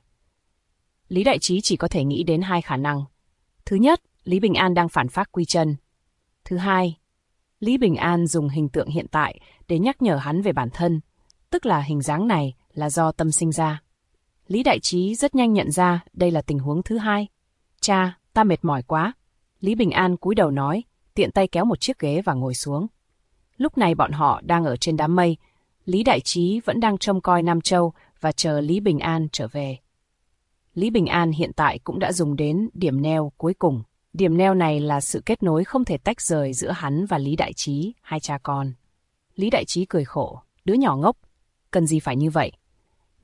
Lý Đại Trí chỉ có thể nghĩ đến hai khả năng. Thứ nhất, Lý Bình An đang phản phác quy chân. Thứ hai, Lý Bình An dùng hình tượng hiện tại để nhắc nhở hắn về bản thân, tức là hình dáng này là do tâm sinh ra. Lý Đại Trí rất nhanh nhận ra đây là tình huống thứ hai. Cha, ta mệt mỏi quá. Lý Bình An cúi đầu nói, tiện tay kéo một chiếc ghế và ngồi xuống. Lúc này bọn họ đang ở trên đám mây, Lý Đại Trí vẫn đang trông coi Nam Châu và chờ Lý Bình An trở về. Lý Bình An hiện tại cũng đã dùng đến điểm neo cuối cùng. Điểm neo này là sự kết nối không thể tách rời giữa hắn và Lý Đại Trí, hai cha con. Lý Đại Trí cười khổ, đứa nhỏ ngốc, cần gì phải như vậy.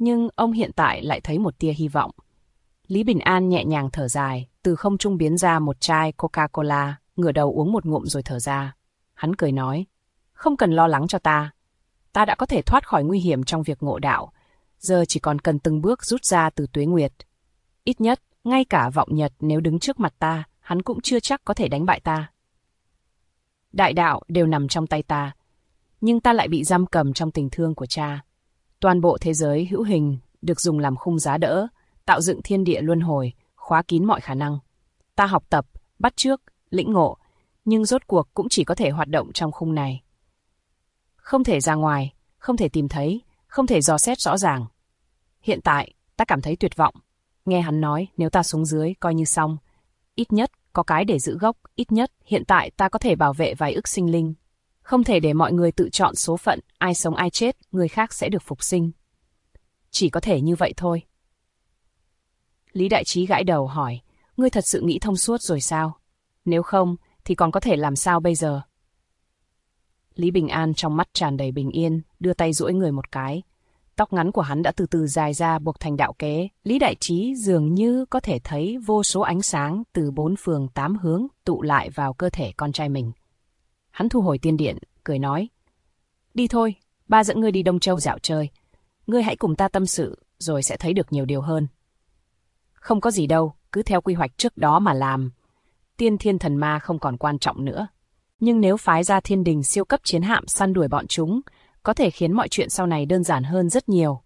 nhưng ông hiện tại lại thấy một tia hy vọng. Lý Bình An nhẹ nhàng thở dài, từ không trung biến ra một chai Coca-Cola, ngửa đầu uống một ngụm rồi thở ra. Hắn cười nói, không cần lo lắng cho ta. Ta đã có thể thoát khỏi nguy hiểm trong việc ngộ đạo, giờ chỉ còn cần từng bước rút ra từ tuế nguyệt. Ít nhất, ngay cả vọng nhật nếu đứng trước mặt ta, hắn cũng chưa chắc có thể đánh bại ta. Đại đạo đều nằm trong tay ta, nhưng ta lại bị giam cầm trong tình thương của cha. Toàn bộ thế giới hữu hình được dùng làm khung giá đỡ, tạo dựng thiên địa luân hồi, khóa kín mọi khả năng. Ta học tập, bắt chước, lĩnh ngộ, nhưng rốt cuộc cũng chỉ có thể hoạt động trong khung này. Không thể ra ngoài, không thể tìm thấy, không thể dò xét rõ ràng. Hiện tại, ta cảm thấy tuyệt vọng. Nghe hắn nói nếu ta xuống dưới coi như xong. Ít nhất có cái để giữ gốc, ít nhất hiện tại ta có thể bảo vệ vài ức sinh linh. Không thể để mọi người tự chọn số phận, ai sống ai chết, người khác sẽ được phục sinh. Chỉ có thể như vậy thôi. Lý Đại Trí gãi đầu hỏi, ngươi thật sự nghĩ thông suốt rồi sao? Nếu không, thì còn có thể làm sao bây giờ? Lý Bình An trong mắt tràn đầy bình yên, đưa tay duỗi người một cái. Tóc ngắn của hắn đã từ từ dài ra buộc thành đạo kế. Lý Đại Trí dường như có thể thấy vô số ánh sáng từ 4 phương 8 hướng tụ lại vào cơ thể con trai mình. Hắn thu hồi tiên điện, cười nói, đi thôi, ba dẫn ngươi đi Đông Châu dạo chơi. Ngươi hãy cùng ta tâm sự, rồi sẽ thấy được nhiều điều hơn. Không có gì đâu, cứ theo quy hoạch trước đó mà làm. Tiên thiên thần ma không còn quan trọng nữa. Nhưng nếu phái ra thiên đình siêu cấp chiến hạm săn đuổi bọn chúng, có thể khiến mọi chuyện sau này đơn giản hơn rất nhiều.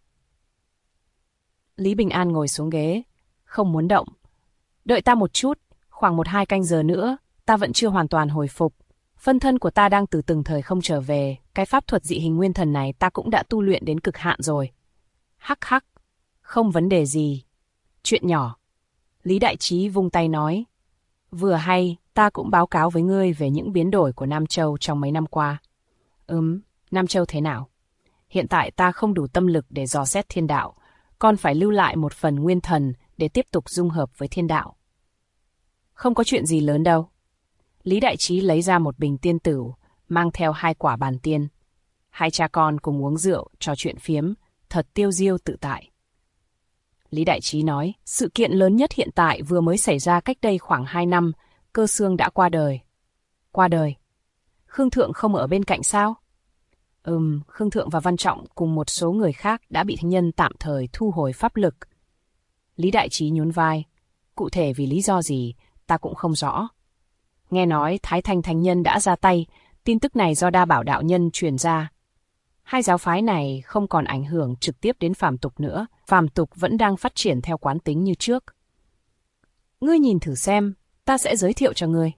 Lý Bình An ngồi xuống ghế, không muốn động. Đợi ta một chút, khoảng 1-2 canh giờ nữa, ta vẫn chưa hoàn toàn hồi phục. Phân thân của ta đang từ từng thời không trở về, cái pháp thuật dị hình nguyên thần này ta cũng đã tu luyện đến cực hạn rồi. Hắc hắc, không vấn đề gì. Chuyện nhỏ. Lý Đại Trí vung tay nói, vừa hay, ta cũng báo cáo với ngươi về những biến đổi của Nam Châu trong mấy năm qua. Nam Châu thế nào? Hiện tại ta không đủ tâm lực để dò xét thiên đạo, còn phải lưu lại một phần nguyên thần để tiếp tục dung hợp với thiên đạo. Không có chuyện gì lớn đâu. Lý Đại Trí lấy ra một bình tiên tử, mang theo 2 quả bàn tiên. Hai cha con cùng uống rượu, trò chuyện phiếm, thật tiêu diêu tự tại. Lý Đại Trí nói, sự kiện lớn nhất hiện tại vừa mới xảy ra cách đây khoảng 2 năm, Cơ Xương đã qua đời. Qua đời? Khương Thượng không ở bên cạnh sao? Khương Thượng và Văn Trọng cùng một số người khác đã bị thánh nhân tạm thời thu hồi pháp lực. Lý Đại Trí nhún vai, cụ thể vì lý do gì, ta cũng không rõ. Nghe nói Thái Thanh Thánh Nhân đã ra tay, tin tức này do Đa Bảo Đạo Nhân truyền ra. Hai giáo phái này không còn ảnh hưởng trực tiếp đến phàm tục nữa, phàm tục vẫn đang phát triển theo quán tính như trước. Ngươi nhìn thử xem, ta sẽ giới thiệu cho ngươi.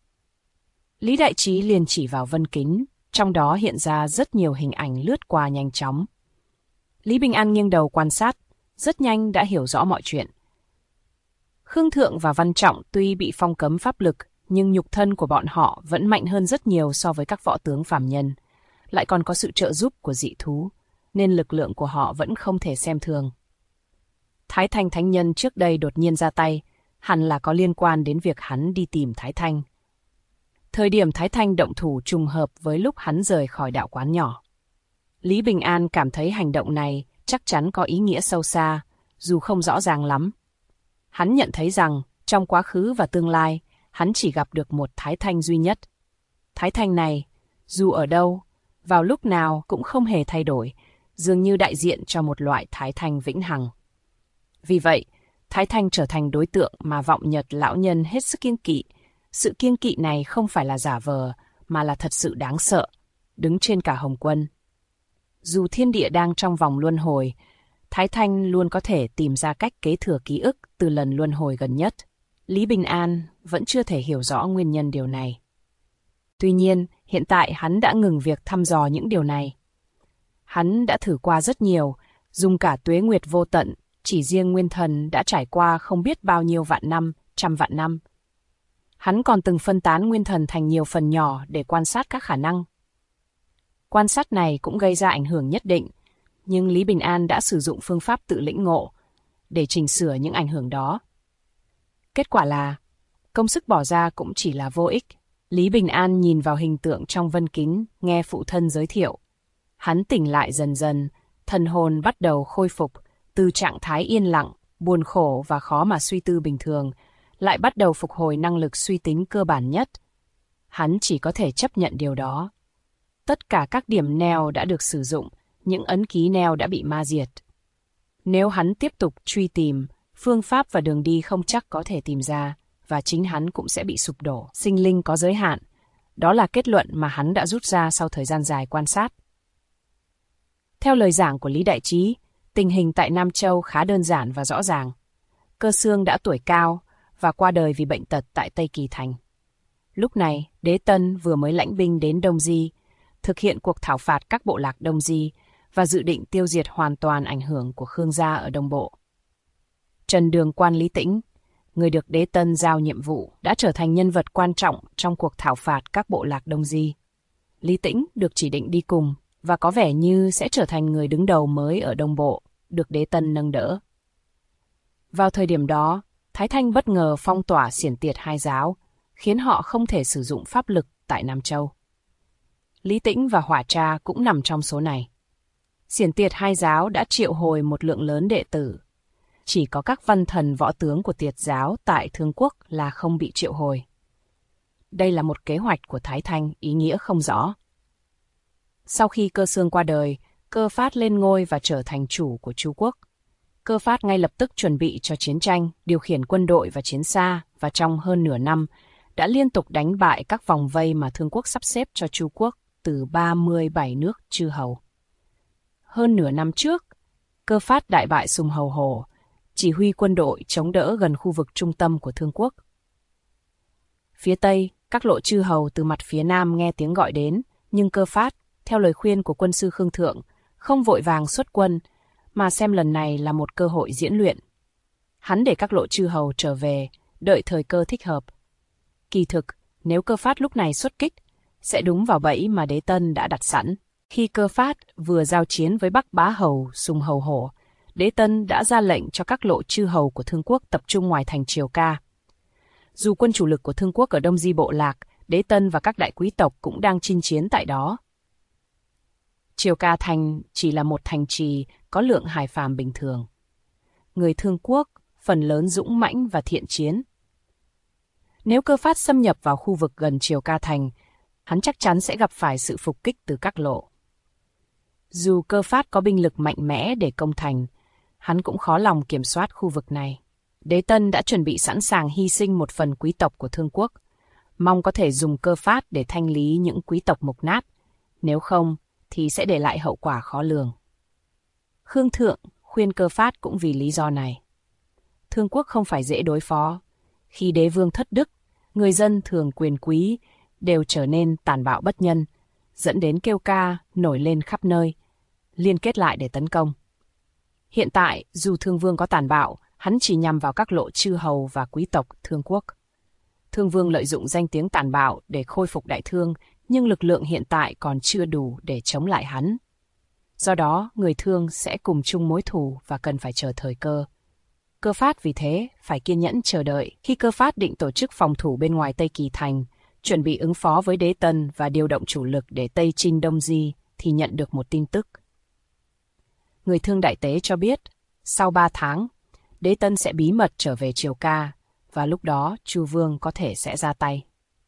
Lý Đại Trí liền chỉ vào vân kính, trong đó hiện ra rất nhiều hình ảnh lướt qua nhanh chóng. Lý Bình An nghiêng đầu quan sát, rất nhanh đã hiểu rõ mọi chuyện. Khương Thượng và Văn Trọng tuy bị phong cấm pháp lực, nhưng nhục thân của bọn họ vẫn mạnh hơn rất nhiều so với các võ tướng phàm nhân. Lại còn có sự trợ giúp của dị thú, nên lực lượng của họ vẫn không thể xem thường. Thái Thanh Thánh Nhân trước đây đột nhiên ra tay, hẳn là có liên quan đến việc hắn đi tìm Thái Thanh. Thời điểm Thái Thanh động thủ trùng hợp với lúc hắn rời khỏi đạo quán nhỏ. Lý Bình An cảm thấy hành động này chắc chắn có ý nghĩa sâu xa, dù không rõ ràng lắm. Hắn nhận thấy rằng, trong quá khứ và tương lai, hắn chỉ gặp được một Thái Thanh duy nhất. Thái Thanh này, dù ở đâu, vào lúc nào cũng không hề thay đổi, dường như đại diện cho một loại Thái Thanh vĩnh hằng. Vì vậy, Thái Thanh trở thành đối tượng mà Vọng Nhật lão nhân hết sức kiêng kỵ. Sự kiêng kỵ này không phải là giả vờ, mà là thật sự đáng sợ, đứng trên cả hồng quân. Dù thiên địa đang trong vòng luân hồi, Thái Thanh luôn có thể tìm ra cách kế thừa ký ức từ lần luân hồi gần nhất. Lý Bình An vẫn chưa thể hiểu rõ nguyên nhân điều này. Tuy nhiên, hiện tại hắn đã ngừng việc thăm dò những điều này. Hắn đã thử qua rất nhiều, dùng cả tuế nguyệt vô tận, chỉ riêng nguyên thần đã trải qua không biết bao nhiêu vạn năm, trăm vạn năm. Hắn còn từng phân tán nguyên thần thành nhiều phần nhỏ để quan sát các khả năng. Quan sát này cũng gây ra ảnh hưởng nhất định, nhưng Lý Bình An đã sử dụng phương pháp tự lĩnh ngộ để chỉnh sửa những ảnh hưởng đó. Kết quả là, công sức bỏ ra cũng chỉ là vô ích. Lý Bình An nhìn vào hình tượng trong vân kính, nghe phụ thân giới thiệu. Hắn tỉnh lại dần dần, thần hồn bắt đầu khôi phục, Từ trạng thái yên lặng, buồn khổ và khó mà suy tư bình thường, lại bắt đầu phục hồi năng lực suy tính cơ bản nhất. Hắn chỉ có thể chấp nhận điều đó. Tất cả các điểm neo đã được sử dụng, những ấn ký neo đã bị ma diệt. Nếu hắn tiếp tục truy tìm, phương pháp và đường đi không chắc có thể tìm ra, và chính hắn cũng sẽ bị sụp đổ. Sinh linh có giới hạn. Đó là kết luận mà hắn đã rút ra sau thời gian dài quan sát. Theo lời giảng của Lý Đại Trí, tình hình tại Nam Châu khá đơn giản và rõ ràng. Cơ Xương đã tuổi cao và qua đời vì bệnh tật tại Tây Kỳ Thành. Lúc này, Đế Tân vừa mới lãnh binh đến Đông Di, thực hiện cuộc thảo phạt các bộ lạc Đông Di và dự định tiêu diệt hoàn toàn ảnh hưởng của Khương gia ở Đông Bộ. Trần Đường Quan Lý Tĩnh, người được Đế Tân giao nhiệm vụ, đã trở thành nhân vật quan trọng trong cuộc thảo phạt các bộ lạc Đông Di. Lý Tĩnh được chỉ định đi cùng và có vẻ như sẽ trở thành người đứng đầu mới ở Đông Bộ, được Đế Tân nâng đỡ. Vào thời điểm đó, Thái Thanh bất ngờ phong tỏa Xiển Tiệt hai giáo, khiến họ không thể sử dụng pháp lực tại Nam Châu. Lý Tĩnh và Hỏa Tra cũng nằm trong số này. Xiển Tiệt hai giáo đã triệu hồi một lượng lớn đệ tử. Chỉ có các văn thần võ tướng của Tiệt giáo tại Thương Quốc là không bị triệu hồi. Đây là một kế hoạch của Thái Thanh, ý nghĩa không rõ. Sau khi Cơ Xương qua đời, Cơ Phát lên ngôi và trở thành chủ của Chu Quốc. Cơ Phát ngay lập tức chuẩn bị cho chiến tranh, điều khiển quân đội và chiến xa, và trong hơn nửa năm đã liên tục đánh bại các vòng vây mà Thương Quốc sắp xếp cho Chu Quốc từ 37 nước chư hầu. Hơn nửa năm trước, Cơ Phát đại bại Sùng Hầu Hổ, chỉ huy quân đội chống đỡ gần khu vực trung tâm của Thương Quốc. Phía Tây, các lộ chư hầu từ mặt phía Nam nghe tiếng gọi đến, nhưng Cơ Phát, theo lời khuyên của quân sư Khương Thượng, không vội vàng xuất quân, mà xem lần này là một cơ hội diễn luyện. Hắn để các lộ chư hầu trở về, đợi thời cơ thích hợp. Kỳ thực, nếu Cơ Phát lúc này xuất kích, sẽ đúng vào bẫy mà Đế Tân đã đặt sẵn. Khi Cơ Phát vừa giao chiến với Bắc Bá Hầu Sùng Hầu Hổ, Đế Tân đã ra lệnh cho các lộ chư hầu của Thương Quốc tập trung ngoài thành Triều Ca. Dù quân chủ lực của Thương Quốc ở Đông Di bộ lạc, Đế Tân và các đại quý tộc cũng đang chinh chiến tại đó. Triều Ca thành chỉ là một thành trì có lượng hải phàm bình thường. Người Thương Quốc phần lớn dũng mãnh và thiện chiến. Nếu Cơ Phát xâm nhập vào khu vực gần Triều Ca thành, hắn chắc chắn sẽ gặp phải sự phục kích từ các lộ. Dù Cơ Phát có binh lực mạnh mẽ để công thành, hắn cũng khó lòng kiểm soát khu vực này. Đế Tân đã chuẩn bị sẵn sàng hy sinh một phần quý tộc của Thương Quốc, mong có thể dùng Cơ Phát để thanh lý những quý tộc mục nát, nếu không thì sẽ để lại hậu quả khó lường. Khương Thượng khuyên Cơ Phát cũng vì lý do này. Thương Quốc không phải dễ đối phó. Khi đế vương thất đức, người dân thường quyền quý đều trở nên tàn bạo bất nhân, dẫn đến kêu ca nổi lên khắp nơi, liên kết lại để tấn công. Hiện tại, dù Thương Vương có tàn bạo, hắn chỉ nhằm vào các lộ chư hầu và quý tộc Thương Quốc. Thương Vương lợi dụng danh tiếng tàn bạo để khôi phục Đại Thương, nhưng lực lượng hiện tại còn chưa đủ để chống lại hắn. Do đó, người Thương sẽ cùng chung mối thù và cần phải chờ thời cơ. Cơ Phát vì thế phải kiên nhẫn chờ đợi. Khi Cơ Phát định tổ chức phòng thủ bên ngoài Tây Kỳ Thành, chuẩn bị ứng phó với Đế Tân và điều động chủ lực để Tây chinh Đông Di, thì nhận được một tin tức. Người Thương đại tế cho biết, sau 3 tháng, Đế Tân sẽ bí mật trở về Triều Ca, và lúc đó Chu Vương có thể sẽ ra tay.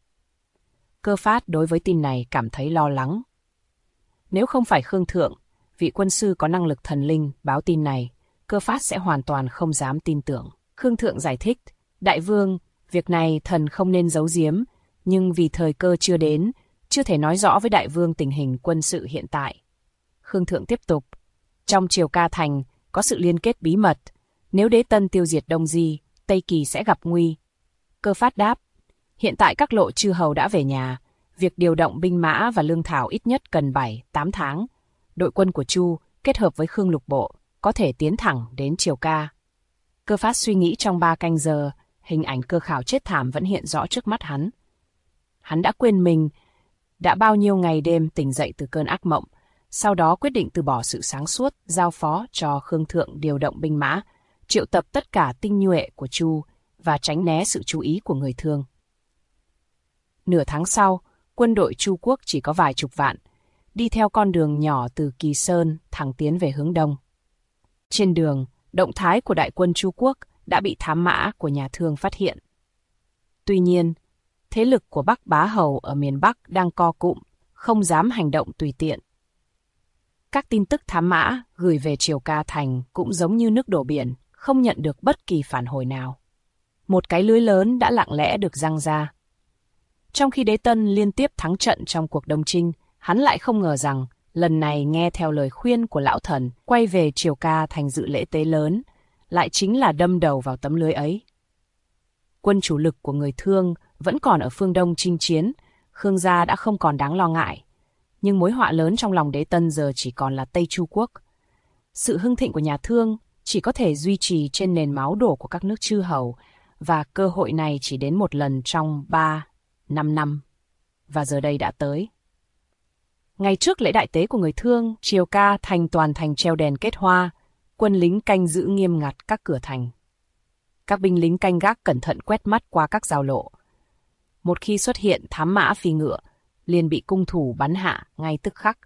Cơ Phát đối với tin này cảm thấy lo lắng. Nếu không phải Khương Thượng, vị quân sư có năng lực thần linh, báo tin này, Cơ Phát sẽ hoàn toàn không dám tin tưởng. Khương Thượng giải thích, Đại Vương, việc này thần không nên giấu giếm, nhưng vì thời cơ chưa đến, chưa thể nói rõ với Đại Vương tình hình quân sự hiện tại. Khương Thượng tiếp tục, trong Triều Ca Thành có sự liên kết bí mật, nếu Đế Tân tiêu diệt Đông Di, Tây Kỳ sẽ gặp nguy. Cơ Phát đáp, hiện tại các lộ chư hầu đã về nhà, việc điều động binh mã và lương thảo ít nhất cần 7-8 tháng. Đội quân của Chu kết hợp với Khương Lục Bộ có thể tiến thẳng đến Triều Ca. Cơ Phát suy nghĩ trong 3 canh giờ, hình ảnh Cơ Khảo chết thảm vẫn hiện rõ trước mắt hắn. Hắn đã quên mình, đã bao nhiêu ngày đêm tỉnh dậy từ cơn ác mộng, sau đó quyết định từ bỏ sự sáng suốt, giao phó cho Khương Thượng điều động binh mã, triệu tập tất cả tinh nhuệ của Chu và tránh né sự chú ý của người Thương. Nửa tháng sau, quân đội Chu Quốc chỉ có vài chục vạn, đi theo con đường nhỏ từ Kỳ Sơn thẳng tiến về hướng đông. Trên đường, động thái của đại quân Chu Quốc đã bị thám mã của nhà Thương phát hiện. Tuy nhiên, thế lực của Bắc Bá Hầu ở miền Bắc đang co cụm, không dám hành động tùy tiện. Các tin tức thám mã gửi về Triều Ca Thành cũng giống như nước đổ biển, không nhận được bất kỳ phản hồi nào. Một cái lưới lớn đã lặng lẽ được giăng ra. Trong khi Đế Tân liên tiếp thắng trận trong cuộc Đông Chinh, hắn lại không ngờ rằng lần này nghe theo lời khuyên của lão thần quay về Triều Ca Thành dự lễ tế lớn, lại chính là đâm đầu vào tấm lưới ấy. Quân chủ lực của người Thương vẫn còn ở phương Đông chinh chiến, Khương gia đã không còn đáng lo ngại. Nhưng mối họa lớn trong lòng Đế Tân giờ chỉ còn là Tây Chu Quốc. Sự hưng thịnh của nhà Thương chỉ có thể duy trì trên nền máu đổ của các nước chư hầu, và cơ hội này chỉ đến một lần trong 3-5 năm. Và giờ đây đã tới. Ngày trước lễ đại tế của người Thương, Triều Ca Thành toàn thành treo đèn kết hoa, quân lính canh giữ nghiêm ngặt các cửa thành. Các binh lính canh gác cẩn thận quét mắt qua các giao lộ. Một khi xuất hiện thám mã phi ngựa, liền bị cung thủ bắn hạ ngay tức khắc.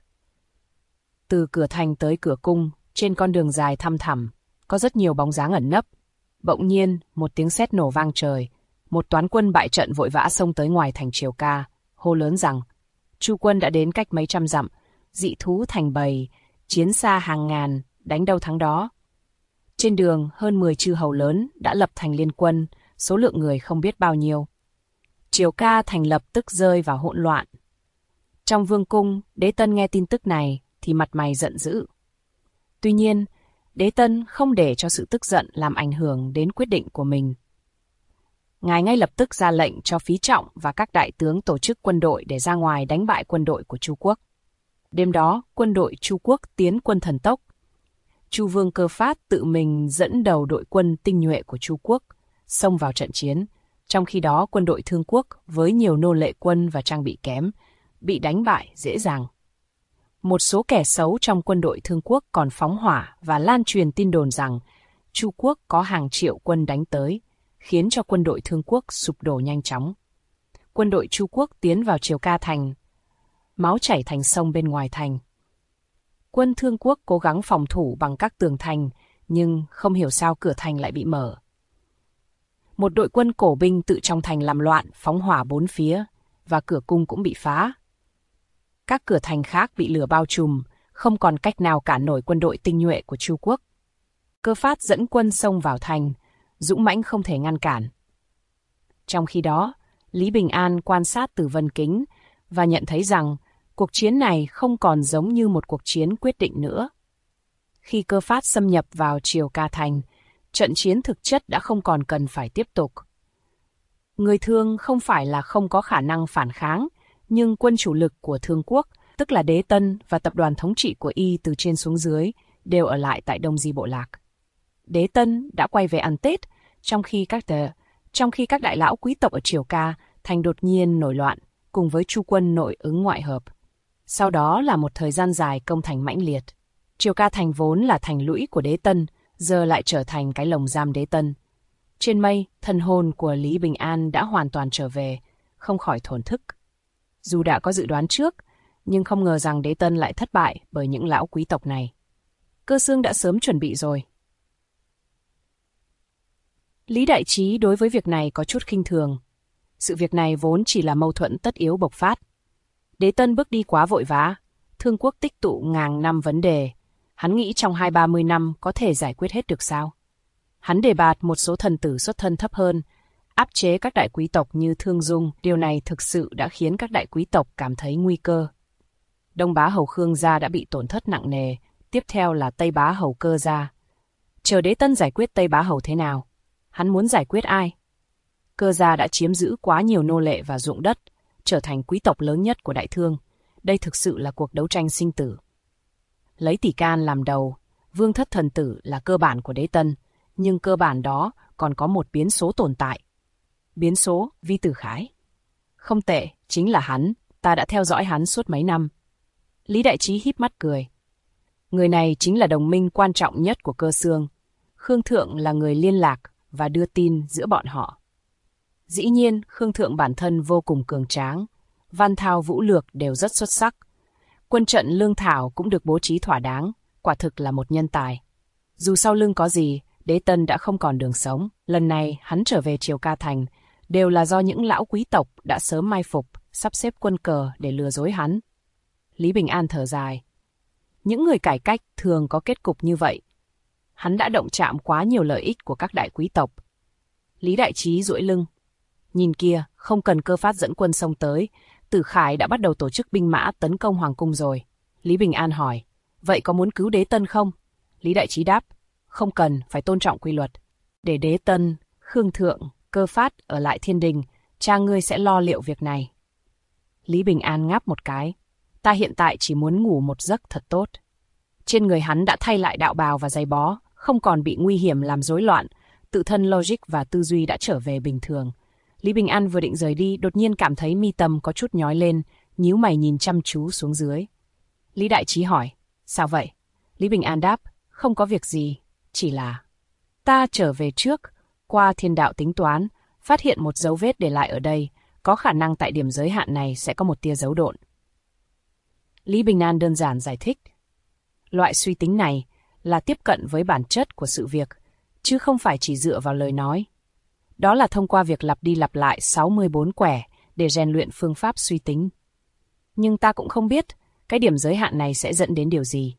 Từ cửa thành tới cửa cung, trên con đường dài thăm thẳm, có rất nhiều bóng dáng ẩn nấp. Bỗng nhiên, một tiếng sét nổ vang trời. Một toán quân bại trận vội vã xông tới ngoài thành Triều Ca, hô lớn rằng Chu quân đã đến cách mấy trăm dặm, dị thú thành bầy, chiến xa hàng ngàn, đánh đâu thắng đó. Trên đường, hơn 10 chư hầu lớn đã lập thành liên quân, số lượng người không biết bao nhiêu. Triều Ca Thành lập tức rơi vào hỗn loạn. Trong vương cung, Đế Tân nghe tin tức này thì mặt mày giận dữ. Tuy nhiên, Đế Tân không để cho sự tức giận làm ảnh hưởng đến quyết định của mình. Ngài ngay lập tức ra lệnh cho Phí Trọng và các đại tướng tổ chức quân đội để ra ngoài đánh bại quân đội của Chu Quốc. Đêm đó, quân đội Chu Quốc tiến quân thần tốc. Chu Vương Cơ Phát tự mình dẫn đầu đội quân tinh nhuệ của Chu Quốc, xông vào trận chiến. Trong khi đó, quân đội Thương Quốc với nhiều nô lệ quân và trang bị kém, bị đánh bại dễ dàng. Một số kẻ xấu trong quân đội Thương Quốc còn phóng hỏa và lan truyền tin đồn rằng Chu Quốc có hàng triệu quân đánh tới, khiến cho quân đội Thương Quốc sụp đổ nhanh chóng. Quân đội Chu Quốc tiến vào Triều Ca Thành, máu chảy thành sông bên ngoài thành. Quân Thương Quốc cố gắng phòng thủ bằng các tường thành, nhưng không hiểu sao cửa thành lại bị mở. Một đội quân cổ binh tự trong thành làm loạn, phóng hỏa bốn phía, và cửa cung cũng bị phá. Các cửa thành khác bị lửa bao trùm, không còn cách nào cản nổi quân đội tinh nhuệ của Chu Quốc. Cơ Phát dẫn quân xông vào thành, dũng mãnh không thể ngăn cản. Trong khi đó, Lý Bình An quan sát từ vân kính và nhận thấy rằng cuộc chiến này không còn giống như một cuộc chiến quyết định nữa. Khi Cơ Phát xâm nhập vào Triều Ca Thành, trận chiến thực chất đã không còn cần phải tiếp tục. Người Thương không phải là không có khả năng phản kháng, nhưng quân chủ lực của Thương Quốc, tức là Đế Tân và tập đoàn thống trị của y từ trên xuống dưới, đều ở lại tại Đông Di Bộ Lạc. Đế Tân đã quay về ăn Tết, trong khi các đại lão quý tộc ở Triều Ca Thành đột nhiên nổi loạn, cùng với Chu quân nội ứng ngoại hợp. Sau đó là một thời gian dài công thành mãnh liệt. Triều Ca Thành vốn là thành lũy của Đế Tân, giờ lại trở thành cái lồng giam Đế Tân. Trên mây, thần hồn của Lý Bình An đã hoàn toàn trở về, không khỏi thổn thức. Dù đã có dự đoán trước, nhưng không ngờ rằng Đế Tân lại thất bại bởi những lão quý tộc này. Cơ Xương đã sớm chuẩn bị rồi. Lý Đại Trí đối với việc này có chút khinh thường. Sự việc này vốn chỉ là mâu thuẫn tất yếu bộc phát. Đế Tân bước đi quá vội vã, Thương Quốc tích tụ ngàn năm vấn đề. Hắn nghĩ trong 20-30 năm có thể giải quyết hết được sao? Hắn đề bạt một số thần tử xuất thân thấp hơn, áp chế các đại quý tộc như Thương Dung. Điều này thực sự đã khiến các đại quý tộc cảm thấy nguy cơ. Đông Bá Hầu Khương gia đã bị tổn thất nặng nề, tiếp theo là Tây Bá Hầu Cơ gia. Chờ Đế Tân giải quyết Tây Bá Hầu thế nào? Hắn muốn giải quyết ai? Cơ gia đã chiếm giữ quá nhiều nô lệ và ruộng đất, trở thành quý tộc lớn nhất của Đại Thương. Đây thực sự là cuộc đấu tranh sinh tử. Lấy Tỷ Can làm đầu, Vương thất thần tử là cơ bản của Đế Tân, nhưng cơ bản đó còn có một biến số tồn tại. Biến số Vi Tử Khái. Không tệ, chính là hắn, ta đã theo dõi hắn suốt mấy năm. Lý Đại Trí híp mắt cười. Người này chính là đồng minh quan trọng nhất của Cơ Xương. Khương Thượng là người liên lạc và đưa tin giữa bọn họ. Dĩ nhiên, Khương Thượng bản thân vô cùng cường tráng, văn thao vũ lược đều rất xuất sắc. Quân trận lương thảo cũng được bố trí thỏa đáng, quả thực là một nhân tài. Dù sau lưng có gì, Đế Tân đã không còn đường sống. Lần này hắn trở về Triều Ca Thành, đều là do những lão quý tộc đã sớm mai phục, sắp xếp quân cờ để lừa dối hắn. Lý Bình An thở dài. Những người cải cách thường có kết cục như vậy. Hắn đã động chạm quá nhiều lợi ích của các đại quý tộc. Lý Đại Trí duỗi lưng. Nhìn kia, không cần Cơ Phát dẫn quân xông tới, Tử Khải đã bắt đầu tổ chức binh mã tấn công Hoàng cung rồi. Lý Bình An hỏi, vậy có muốn cứu Đế Tân không? Lý Đại Trí đáp, không cần, phải tôn trọng quy luật. Để Đế Tân, Khương Thượng, Cơ Phát ở lại Thiên Đình, cha ngươi sẽ lo liệu việc này. Lý Bình An ngáp một cái. Ta hiện tại chỉ muốn ngủ một giấc thật tốt. Trên người hắn đã thay lại đạo bào và giày bó, không còn bị nguy hiểm làm rối loạn, tự thân logic và tư duy đã trở về bình thường. Lý Bình An vừa định rời đi, đột nhiên cảm thấy mi tâm có chút nhói lên, nhíu mày nhìn chăm chú xuống dưới. Lý Đại Trí hỏi, sao vậy? Lý Bình An đáp, không có việc gì, chỉ là... Ta trở về trước, qua thiên đạo tính toán, phát hiện một dấu vết để lại ở đây, có khả năng tại điểm giới hạn này sẽ có một tia dấu độn. Lý Bình An đơn giản giải thích. Loại suy tính này là tiếp cận với bản chất của sự việc, chứ không phải chỉ dựa vào lời nói. Đó là thông qua việc lặp đi lặp lại 64 quẻ để rèn luyện phương pháp suy tính. Nhưng ta cũng không biết cái điểm giới hạn này sẽ dẫn đến điều gì.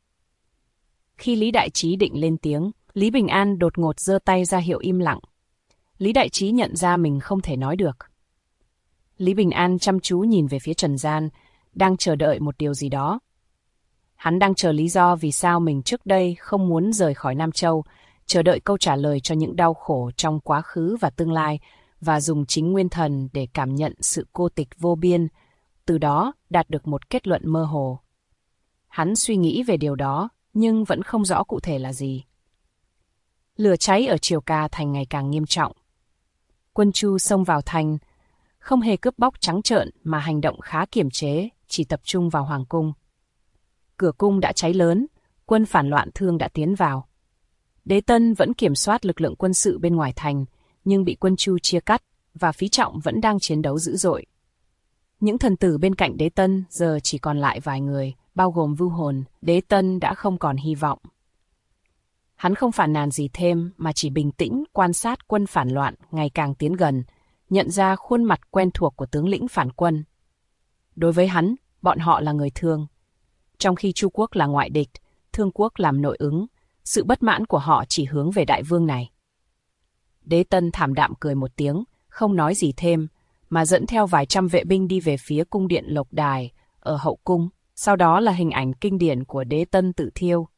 Khi Lý Đại Trí định lên tiếng, Lý Bình An đột ngột giơ tay ra hiệu im lặng. Lý Đại Trí nhận ra mình không thể nói được. Lý Bình An chăm chú nhìn về phía Trần Gian, đang chờ đợi một điều gì đó. Hắn đang chờ lý do vì sao mình trước đây không muốn rời khỏi Nam Châu, chờ đợi câu trả lời cho những đau khổ trong quá khứ và tương lai, và dùng chính nguyên thần để cảm nhận sự cô tịch vô biên, từ đó đạt được một kết luận mơ hồ. Hắn suy nghĩ về điều đó, nhưng vẫn không rõ cụ thể là gì. Lửa cháy ở Triều Ca Thành ngày càng nghiêm trọng. Quân Chu xông vào thành, không hề cướp bóc trắng trợn mà hành động khá kiềm chế, chỉ tập trung vào Hoàng cung. Cửa cung đã cháy lớn, quân phản loạn Thương đã tiến vào. Đế Tân vẫn kiểm soát lực lượng quân sự bên ngoài thành, nhưng bị quân Chu chia cắt, và Phí Trọng vẫn đang chiến đấu dữ dội. Những thần tử bên cạnh Đế Tân giờ chỉ còn lại vài người, bao gồm Vưu Hồn. Đế Tân đã không còn hy vọng. Hắn không phàn nàn gì thêm mà chỉ bình tĩnh quan sát quân phản loạn ngày càng tiến gần, nhận ra khuôn mặt quen thuộc của tướng lĩnh phản quân. Đối với hắn, bọn họ là người Thương. Trong khi Chu quốc là ngoại địch, Thương quốc làm nội ứng, sự bất mãn của họ chỉ hướng về đại vương này. Đế Tân thảm đạm cười một tiếng, không nói gì thêm, mà dẫn theo vài trăm vệ binh đi về phía cung điện Lộc Đài ở hậu cung, sau đó là hình ảnh kinh điển của Đế Tân tự thiêu.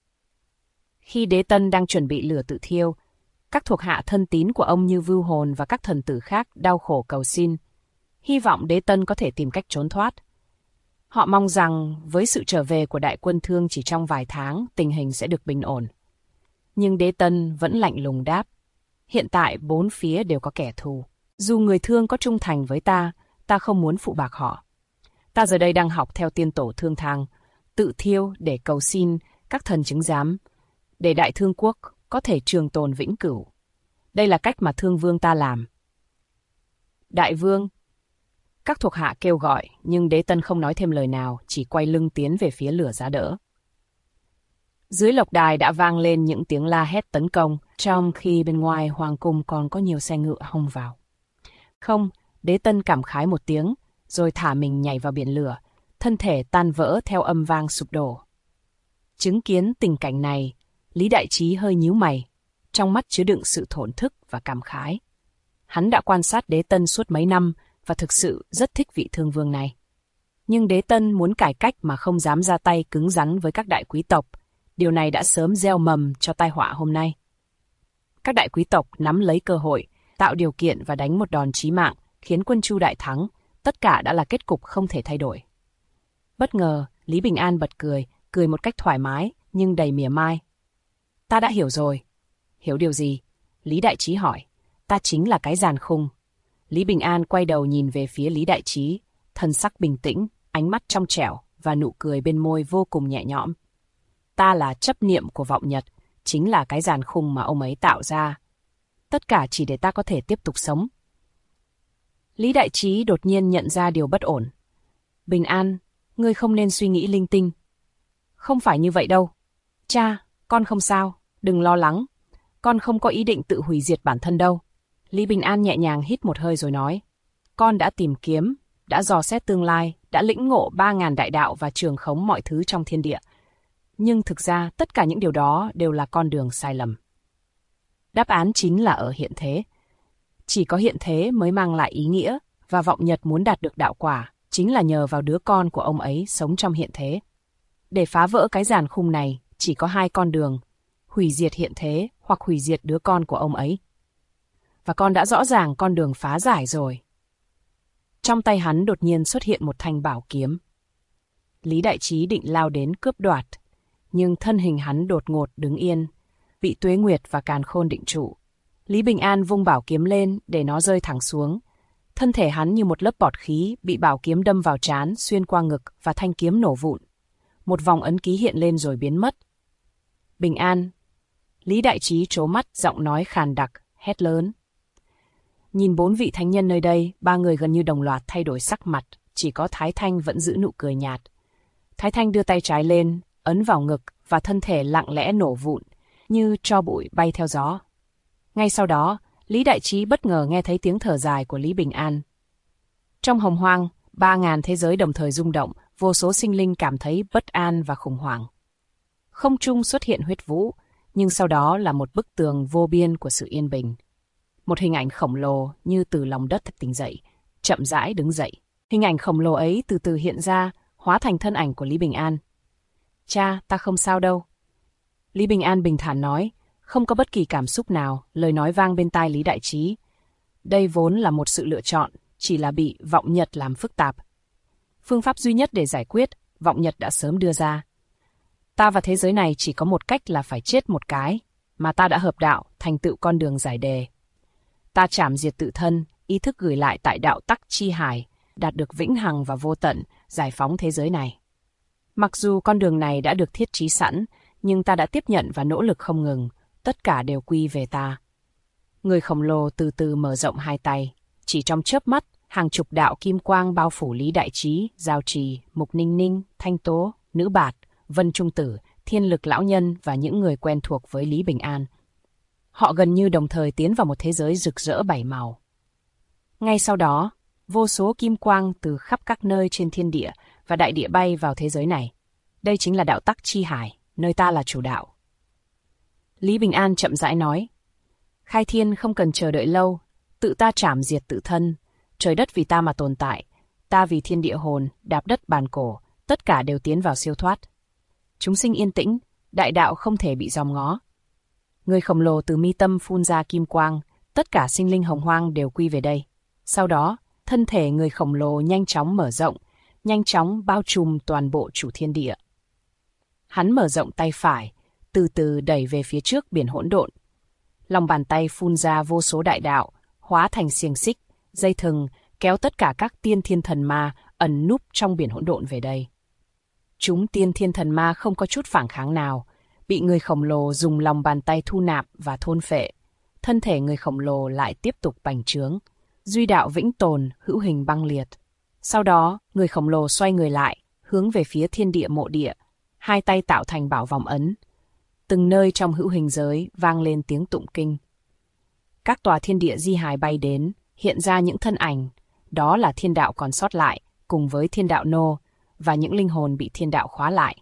Khi Đế Tân đang chuẩn bị lửa tự thiêu, các thuộc hạ thân tín của ông như Vưu Hồn và các thần tử khác đau khổ cầu xin, hy vọng Đế Tân có thể tìm cách trốn thoát. Họ mong rằng với sự trở về của đại quân Thương chỉ trong vài tháng, tình hình sẽ được bình ổn. Nhưng Đế Tân vẫn lạnh lùng đáp, hiện tại bốn phía đều có kẻ thù. Dù người Thương có trung thành với ta, ta không muốn phụ bạc họ. Ta giờ đây đang học theo tiên tổ Thương Thang, tự thiêu để cầu xin các thần chứng giám, để đại Thương quốc có thể trường tồn vĩnh cửu. Đây là cách mà Thương Vương ta làm. Đại vương! Các thuộc hạ kêu gọi, nhưng Đế Tân không nói thêm lời nào, chỉ quay lưng tiến về phía lửa giá đỡ. Dưới lộc đài đã vang lên những tiếng la hét tấn công, trong khi bên ngoài hoàng cung còn có nhiều xe ngựa hông vào. Không, Đế Tân cảm khái một tiếng, rồi thả mình nhảy vào biển lửa, thân thể tan vỡ theo âm vang sụp đổ. Chứng kiến tình cảnh này, Lý Đại Trí hơi nhíu mày, trong mắt chứa đựng sự thổn thức và cảm khái. Hắn đã quan sát Đế Tân suốt mấy năm và thực sự rất thích vị thương vương này. Nhưng Đế Tân muốn cải cách mà không dám ra tay cứng rắn với các đại quý tộc. Điều này đã sớm gieo mầm cho tai họa hôm nay. Các đại quý tộc nắm lấy cơ hội, tạo điều kiện và đánh một đòn chí mạng, khiến quân Chu đại thắng. Tất cả đã là kết cục không thể thay đổi. Bất ngờ, Lý Bình An bật cười, cười một cách thoải mái, nhưng đầy mỉa mai. Ta đã hiểu rồi. Hiểu điều gì? Lý Đại Trí hỏi. Ta chính là cái giàn khung. Lý Bình An quay đầu nhìn về phía Lý Đại Trí, thân sắc bình tĩnh, ánh mắt trong trẻo và nụ cười bên môi vô cùng nhẹ nhõm. Ta là chấp niệm của vọng nhật, chính là cái giàn khung mà ông ấy tạo ra. Tất cả chỉ để ta có thể tiếp tục sống. Lý Đại Trí đột nhiên nhận ra điều bất ổn. Bình An, ngươi không nên suy nghĩ linh tinh. Không phải như vậy đâu. Cha, con không sao, Đừng lo lắng, con không có ý định tự hủy diệt bản thân đâu. Lý Bình An nhẹ nhàng hít một hơi rồi nói, con đã tìm kiếm, đã dò xét tương lai, đã lĩnh ngộ 3.000 đại đạo và trường khống mọi thứ trong thiên địa. Nhưng thực ra tất cả những điều đó đều là con đường sai lầm. Đáp án chính là ở hiện thế. Chỉ có hiện thế mới mang lại ý nghĩa, và vọng Nhật muốn đạt được đạo quả, chính là nhờ vào đứa con của ông ấy sống trong hiện thế. Để phá vỡ cái giàn khung này, chỉ có 2 con đường, hủy diệt hiện thế hoặc hủy diệt đứa con của ông ấy. Và con đã rõ ràng con đường phá giải rồi. Trong tay hắn đột nhiên xuất hiện một thanh bảo kiếm. Lý Đại Trí định lao đến cướp đoạt, nhưng thân hình hắn đột ngột đứng yên, bị Tuế Nguyệt và Càn Khôn định trụ. Lý Bình An vung bảo kiếm lên để nó rơi thẳng xuống. Thân thể hắn như một lớp bọt khí bị bảo kiếm đâm vào trán, xuyên qua ngực và thanh kiếm nổ vụn. Một vòng ấn ký hiện lên rồi biến mất. Bình An. Lý Đại Trí trố mắt, giọng nói khàn đặc, hét lớn. Nhìn 4 vị thánh nhân nơi đây, 3 người gần như đồng loạt thay đổi sắc mặt, chỉ có Thái Thanh vẫn giữ nụ cười nhạt. Thái Thanh đưa tay trái lên, ấn vào ngực và thân thể lặng lẽ nổ vụn, như tro bụi bay theo gió. Ngay sau đó, Lý Đại Trí bất ngờ nghe thấy tiếng thở dài của Lý Bình An. Trong hồng hoang, 3.000 thế giới đồng thời rung động, vô số sinh linh cảm thấy bất an và khủng hoảng. Không trung xuất hiện huyết vũ, nhưng sau đó là một bức tường vô biên của sự yên bình. Một hình ảnh khổng lồ như từ lòng đất tỉnh dậy, chậm rãi đứng dậy. Hình ảnh khổng lồ ấy từ từ hiện ra, hóa thành thân ảnh của Lý Bình An. Cha, ta không sao đâu. Lý Bình An bình thản nói, không có bất kỳ cảm xúc nào, lời nói vang bên tai Lý Đại Trí. Đây vốn là một sự lựa chọn, chỉ là bị vọng Nhật làm phức tạp. Phương pháp duy nhất để giải quyết, vọng Nhật đã sớm đưa ra. Ta và thế giới này chỉ có một cách là phải chết một cái, mà ta đã hợp đạo, thành tựu con đường giải đề. Ta trảm diệt tự thân, ý thức gửi lại tại đạo tắc chi hải, đạt được vĩnh hằng và vô tận, giải phóng thế giới này. Mặc dù con đường này đã được thiết trí sẵn, nhưng ta đã tiếp nhận và nỗ lực không ngừng, tất cả đều quy về ta. Người khổng lồ từ từ mở rộng 2 tay, chỉ trong chớp mắt, hàng chục đạo kim quang bao phủ Lý Đại Trí, Giao Trì, Mục Ninh Ninh, Thanh Tố, Nữ Bạt, Vân Trung Tử, Thiên Lực Lão Nhân và những người quen thuộc với Lý Bình An. Họ gần như đồng thời tiến vào một thế giới rực rỡ 7 màu. Ngay sau đó, vô số kim quang từ khắp các nơi trên thiên địa và đại địa bay vào thế giới này. Đây chính là đạo tắc chi hải, nơi ta là chủ đạo. Lý Bình An chậm rãi nói, khai thiên không cần chờ đợi lâu, tự ta trảm diệt tự thân, trời đất vì ta mà tồn tại, ta vì thiên địa hồn, đạp đất bàn cổ, tất cả đều tiến vào siêu thoát. Chúng sinh yên tĩnh, đại đạo không thể bị dòm ngó. Người khổng lồ từ mi tâm phun ra kim quang, tất cả sinh linh hồng hoang đều quy về đây. Sau đó, thân thể người khổng lồ nhanh chóng mở rộng, nhanh chóng bao trùm toàn bộ chủ thiên địa. Hắn mở rộng tay phải, từ từ đẩy về phía trước biển hỗn độn. Lòng bàn tay phun ra vô số đại đạo, hóa thành xiềng xích, dây thừng, kéo tất cả các tiên thiên thần ma ẩn núp trong biển hỗn độn về đây. Chúng tiên thiên thần ma không có chút phản kháng nào, bị người khổng lồ dùng lòng bàn tay thu nạp và thôn phệ. Thân thể người khổng lồ lại tiếp tục bành trướng, duy đạo vĩnh tồn, hữu hình băng liệt. Sau đó, người khổng lồ xoay người lại, hướng về phía thiên địa mộ địa, 2 tay tạo thành bảo vòng ấn. Từng nơi trong hữu hình giới vang lên tiếng tụng kinh. Các tòa thiên địa di hài bay đến, hiện ra những thân ảnh, đó là thiên đạo còn sót lại, cùng với thiên đạo nô, và những linh hồn bị thiên đạo khóa lại.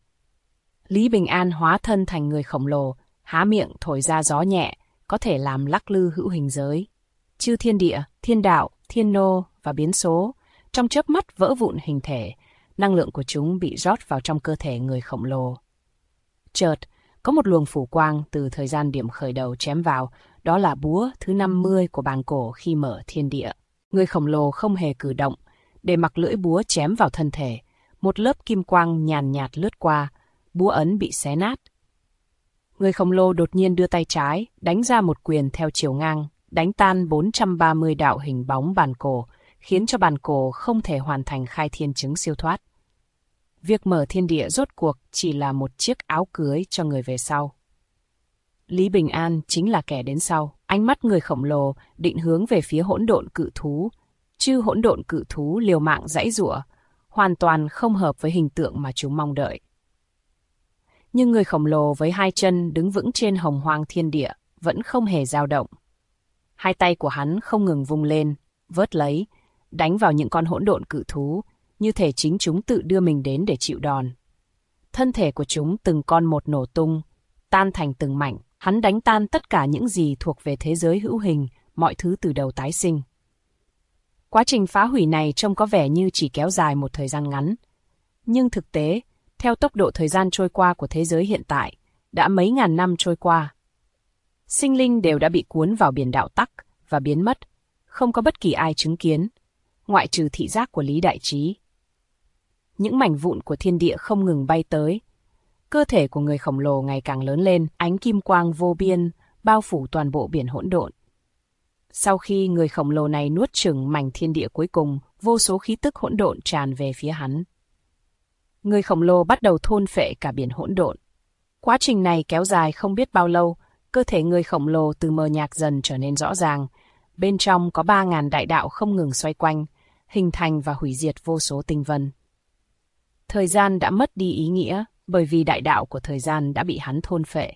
Lý Bình An hóa thân thành người khổng lồ, há miệng thổi ra gió nhẹ, có thể làm lắc lư hữu hình giới. Chư thiên địa, thiên đạo, thiên nô và biến số, trong chớp mắt vỡ vụn hình thể, năng lượng của chúng bị rót vào trong cơ thể người khổng lồ. Chợt, có một luồng phủ quang từ thời gian điểm khởi đầu chém vào, đó là búa thứ 50 của bàn cổ khi mở thiên địa. Người khổng lồ không hề cử động, để mặc lưỡi búa chém vào thân thể, một lớp kim quang nhàn nhạt lướt qua, búa ấn bị xé nát. Người khổng lồ đột nhiên đưa tay trái, đánh ra một quyền theo chiều ngang, đánh tan 430 đạo hình bóng bàn cổ, khiến cho bàn cổ không thể hoàn thành khai thiên chứng siêu thoát. Việc mở thiên địa rốt cuộc chỉ là một chiếc áo cưới cho người về sau. Lý Bình An chính là kẻ đến sau. Ánh mắt người khổng lồ định hướng về phía hỗn độn cự thú. Chư hỗn độn cự thú liều mạng giãy giụa, hoàn toàn không hợp với hình tượng mà chúng mong đợi. Nhưng người khổng lồ với hai chân đứng vững trên hồng hoang thiên địa vẫn không hề dao động. Hai tay của hắn không ngừng vung lên, vớt lấy, đánh vào những con hỗn độn cự thú, như thể chính chúng tự đưa mình đến để chịu đòn. Thân thể của chúng từng con một nổ tung, tan thành từng mảnh. Hắn đánh tan tất cả những gì thuộc về thế giới hữu hình, mọi thứ từ đầu tái sinh. Quá trình phá hủy này trông có vẻ như chỉ kéo dài một thời gian ngắn. Nhưng thực tế, theo tốc độ thời gian trôi qua của thế giới hiện tại, đã mấy ngàn năm trôi qua. Sinh linh đều đã bị cuốn vào biển đạo tắc và biến mất, không có bất kỳ ai chứng kiến, ngoại trừ thị giác của Lý Đại Trí. Những mảnh vụn của thiên địa không ngừng bay tới. Cơ thể của người khổng lồ ngày càng lớn lên, ánh kim quang vô biên, bao phủ toàn bộ biển hỗn độn. Sau khi người khổng lồ này nuốt chửng mảnh thiên địa cuối cùng, vô số khí tức hỗn độn tràn về phía hắn. Người khổng lồ bắt đầu thôn phệ cả biển hỗn độn. Quá trình này kéo dài không biết bao lâu, cơ thể người khổng lồ từ mờ nhạt dần trở nên rõ ràng. Bên trong có 3.000 đại đạo không ngừng xoay quanh, hình thành và hủy diệt vô số tinh vân. Thời gian đã mất đi ý nghĩa, bởi vì đại đạo của thời gian đã bị hắn thôn phệ.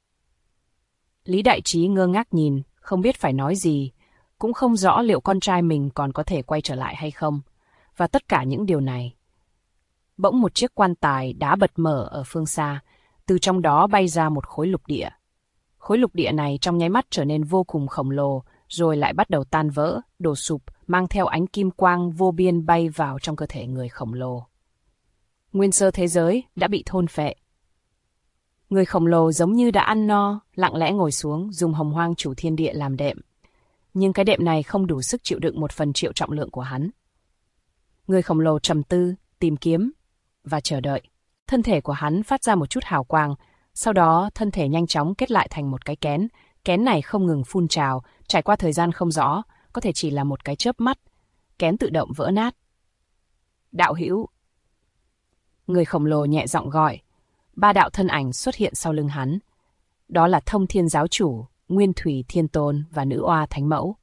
Lý Đại Trí ngơ ngác nhìn, không biết phải nói gì, cũng không rõ liệu con trai mình còn có thể quay trở lại hay không. Và tất cả những điều này. Bỗng một chiếc quan tài đá bật mở ở phương xa, từ trong đó bay ra một khối lục địa. Khối lục địa này trong nháy mắt trở nên vô cùng khổng lồ, rồi lại bắt đầu tan vỡ, đổ sụp, mang theo ánh kim quang vô biên bay vào trong cơ thể người khổng lồ. Nguyên sơ thế giới đã bị thôn phệ. Người khổng lồ giống như đã ăn no, lặng lẽ ngồi xuống dùng hồng hoang chủ thiên địa làm đệm. Nhưng cái đệm này không đủ sức chịu đựng 1/1.000.000 trọng lượng của hắn. Người khổng lồ trầm tư, tìm kiếm và chờ đợi. Thân thể của hắn phát ra một chút hào quang, sau đó thân thể nhanh chóng kết lại thành một cái kén. Kén này không ngừng phun trào, trải qua thời gian không rõ, có thể chỉ là một cái chớp mắt. Kén tự động vỡ nát. Đạo hữu. Người khổng lồ nhẹ giọng gọi. 3 đạo thân ảnh xuất hiện sau lưng hắn. Đó là Thông Thiên Giáo Chủ, Nguyên Thủy Thiên Tôn và Nữ Oa Thánh Mẫu.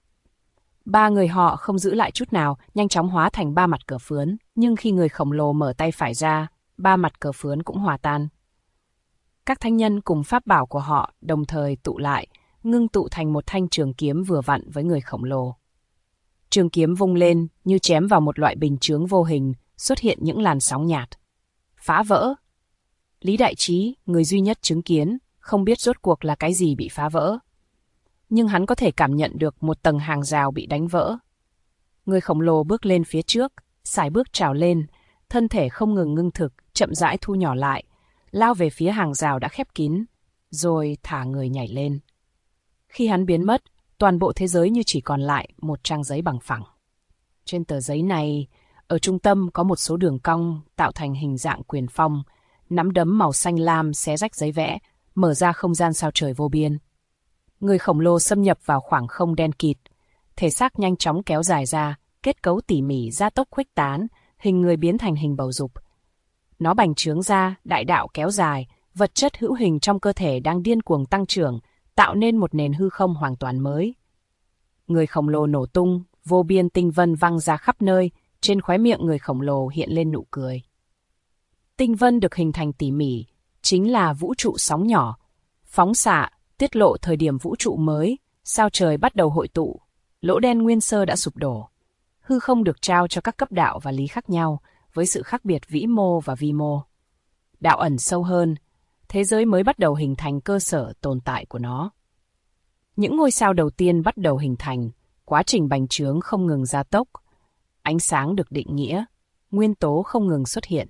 3 người họ không giữ lại chút nào, nhanh chóng hóa thành 3 mặt cờ phướn. Nhưng khi người khổng lồ mở tay phải ra, 3 mặt cờ phướn cũng hòa tan. Các thánh nhân cùng pháp bảo của họ đồng thời tụ lại, ngưng tụ thành một thanh trường kiếm vừa vặn với người khổng lồ. Trường kiếm vung lên như chém vào một loại bình chướng vô hình, xuất hiện những làn sóng nhạt. Phá vỡ. Lý Đại Trí, người duy nhất chứng kiến, không biết rốt cuộc là cái gì bị phá vỡ. Nhưng hắn có thể cảm nhận được một tầng hàng rào bị đánh vỡ. Người khổng lồ bước lên phía trước, sải bước trào lên, thân thể không ngừng ngưng thực, chậm rãi thu nhỏ lại, lao về phía hàng rào đã khép kín, rồi thả người nhảy lên. Khi hắn biến mất, toàn bộ thế giới như chỉ còn lại một trang giấy bằng phẳng. Trên tờ giấy này, ở trung tâm có một số đường cong tạo thành hình dạng quyền phong, nắm đấm màu xanh lam xé rách giấy vẽ, mở ra không gian sao trời vô biên. Người khổng lồ xâm nhập vào khoảng không đen kịt, thể xác nhanh chóng kéo dài ra, kết cấu tỉ mỉ gia tốc khuếch tán, hình người biến thành hình bầu dục. Nó bành trướng ra, đại đạo kéo dài, vật chất hữu hình trong cơ thể đang điên cuồng tăng trưởng, tạo nên một nền hư không hoàn toàn mới. Người khổng lồ nổ tung, vô biên tinh vân văng ra khắp nơi, trên khóe miệng người khổng lồ hiện lên nụ cười. Tinh vân được hình thành tỉ mỉ, chính là vũ trụ sóng nhỏ, phóng xạ, tiết lộ thời điểm vũ trụ mới, sao trời bắt đầu hội tụ, lỗ đen nguyên sơ đã sụp đổ. Hư không được trao cho các cấp đạo và lý khác nhau, với sự khác biệt vĩ mô và vi mô. Đạo ẩn sâu hơn, thế giới mới bắt đầu hình thành cơ sở tồn tại của nó. Những ngôi sao đầu tiên bắt đầu hình thành, quá trình bành trướng không ngừng gia tốc, ánh sáng được định nghĩa, nguyên tố không ngừng xuất hiện.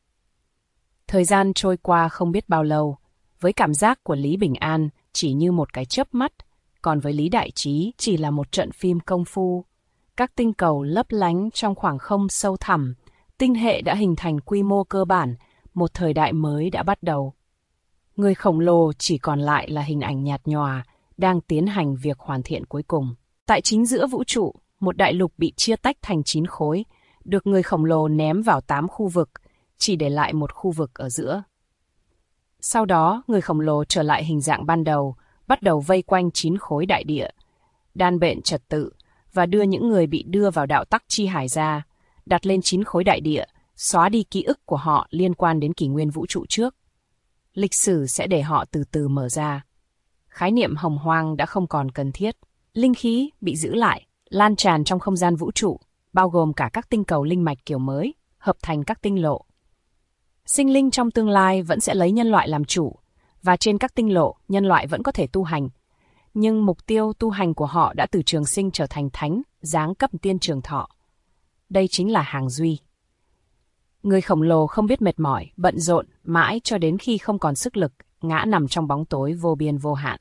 Thời gian trôi qua không biết bao lâu, với cảm giác của Lý Bình An chỉ như một cái chớp mắt, còn với Lý Đại Trí chỉ là một trận phim công phu. Các tinh cầu lấp lánh trong khoảng không sâu thẳm, tinh hệ đã hình thành quy mô cơ bản, một thời đại mới đã bắt đầu. Người khổng lồ chỉ còn lại là hình ảnh nhạt nhòa, đang tiến hành việc hoàn thiện cuối cùng. Tại chính giữa vũ trụ, một đại lục bị chia tách thành 9 khối, được người khổng lồ ném vào 8 khu vực, chỉ để lại một khu vực ở giữa. Sau đó, người khổng lồ trở lại hình dạng ban đầu, bắt đầu vây quanh 9 khối đại địa, đan bện trật tự, và đưa những người bị đưa vào đạo tắc chi hải ra, đặt lên 9 khối đại địa, xóa đi ký ức của họ liên quan đến kỷ nguyên vũ trụ trước. lịch sử sẽ để họ từ từ mở ra. Khái niệm hồng hoang đã không còn cần thiết. Linh khí bị giữ lại, lan tràn trong không gian vũ trụ, bao gồm cả các tinh cầu linh mạch kiểu mới, hợp thành các tinh lộ. Sinh linh trong tương lai vẫn sẽ lấy nhân loại làm chủ, và trên các tinh lộ, nhân loại vẫn có thể tu hành. Nhưng mục tiêu tu hành của họ đã từ trường sinh trở thành thánh, giáng cấp tiên trường thọ. Đây chính là hàng duy. Người khổng lồ không biết mệt mỏi, bận rộn, mãi cho đến khi không còn sức lực, ngã nằm trong bóng tối vô biên vô hạn.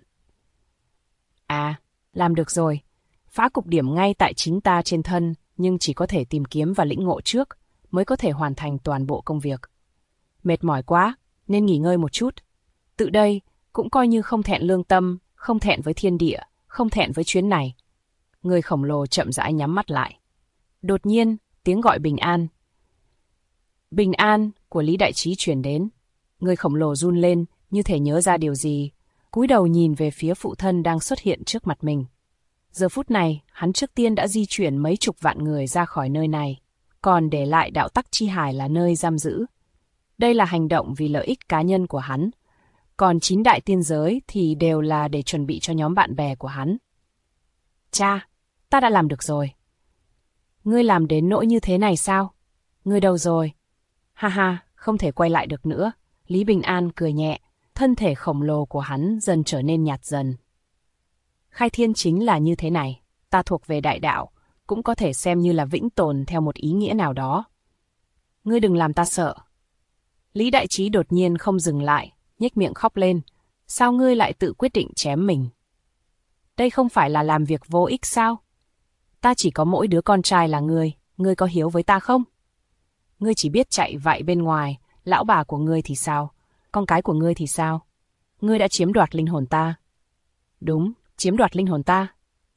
À, làm được rồi. Phá cục điểm ngay tại chính ta trên thân, nhưng chỉ có thể tìm kiếm và lĩnh ngộ trước, mới có thể hoàn thành toàn bộ công việc. Mệt mỏi quá, nên nghỉ ngơi một chút. Tự đây, cũng coi như không thẹn lương tâm, không thẹn với thiên địa, không thẹn với chuyến này. Người khổng lồ chậm rãi nhắm mắt lại. Đột nhiên, tiếng gọi bình an. Bình an của Lý Đại Trí truyền đến. Người khổng lồ run lên, như thể nhớ ra điều gì, cúi đầu nhìn về phía phụ thân đang xuất hiện trước mặt mình. Giờ phút này, hắn trước tiên đã di chuyển mấy chục vạn người ra khỏi nơi này, còn để lại đạo tắc chi hải là nơi giam giữ. Đây là hành động vì lợi ích cá nhân của hắn, còn 9 đại tiên giới thì đều là để chuẩn bị cho nhóm bạn bè của hắn. Cha, ta đã làm được rồi. Ngươi làm đến nỗi như thế này sao? Ngươi đâu rồi? Ha ha, không thể quay lại được nữa. Lý Bình An cười nhẹ, thân thể khổng lồ của hắn dần trở nên nhạt dần. Khai thiên chính là như thế này, ta thuộc về đại đạo, cũng có thể xem như là vĩnh tồn theo một ý nghĩa nào đó. Ngươi đừng làm ta sợ. Lý Đại Trí đột nhiên không dừng lại, nhếch miệng khóc lên. Sao ngươi lại tự quyết định chém mình? Đây không phải là làm việc vô ích sao? Ta chỉ có mỗi đứa con trai là ngươi có hiếu với ta không? Ngươi chỉ biết chạy vạy bên ngoài, lão bà của ngươi thì sao? Con cái của ngươi thì sao? Ngươi đã chiếm đoạt linh hồn ta. Đúng, chiếm đoạt linh hồn ta.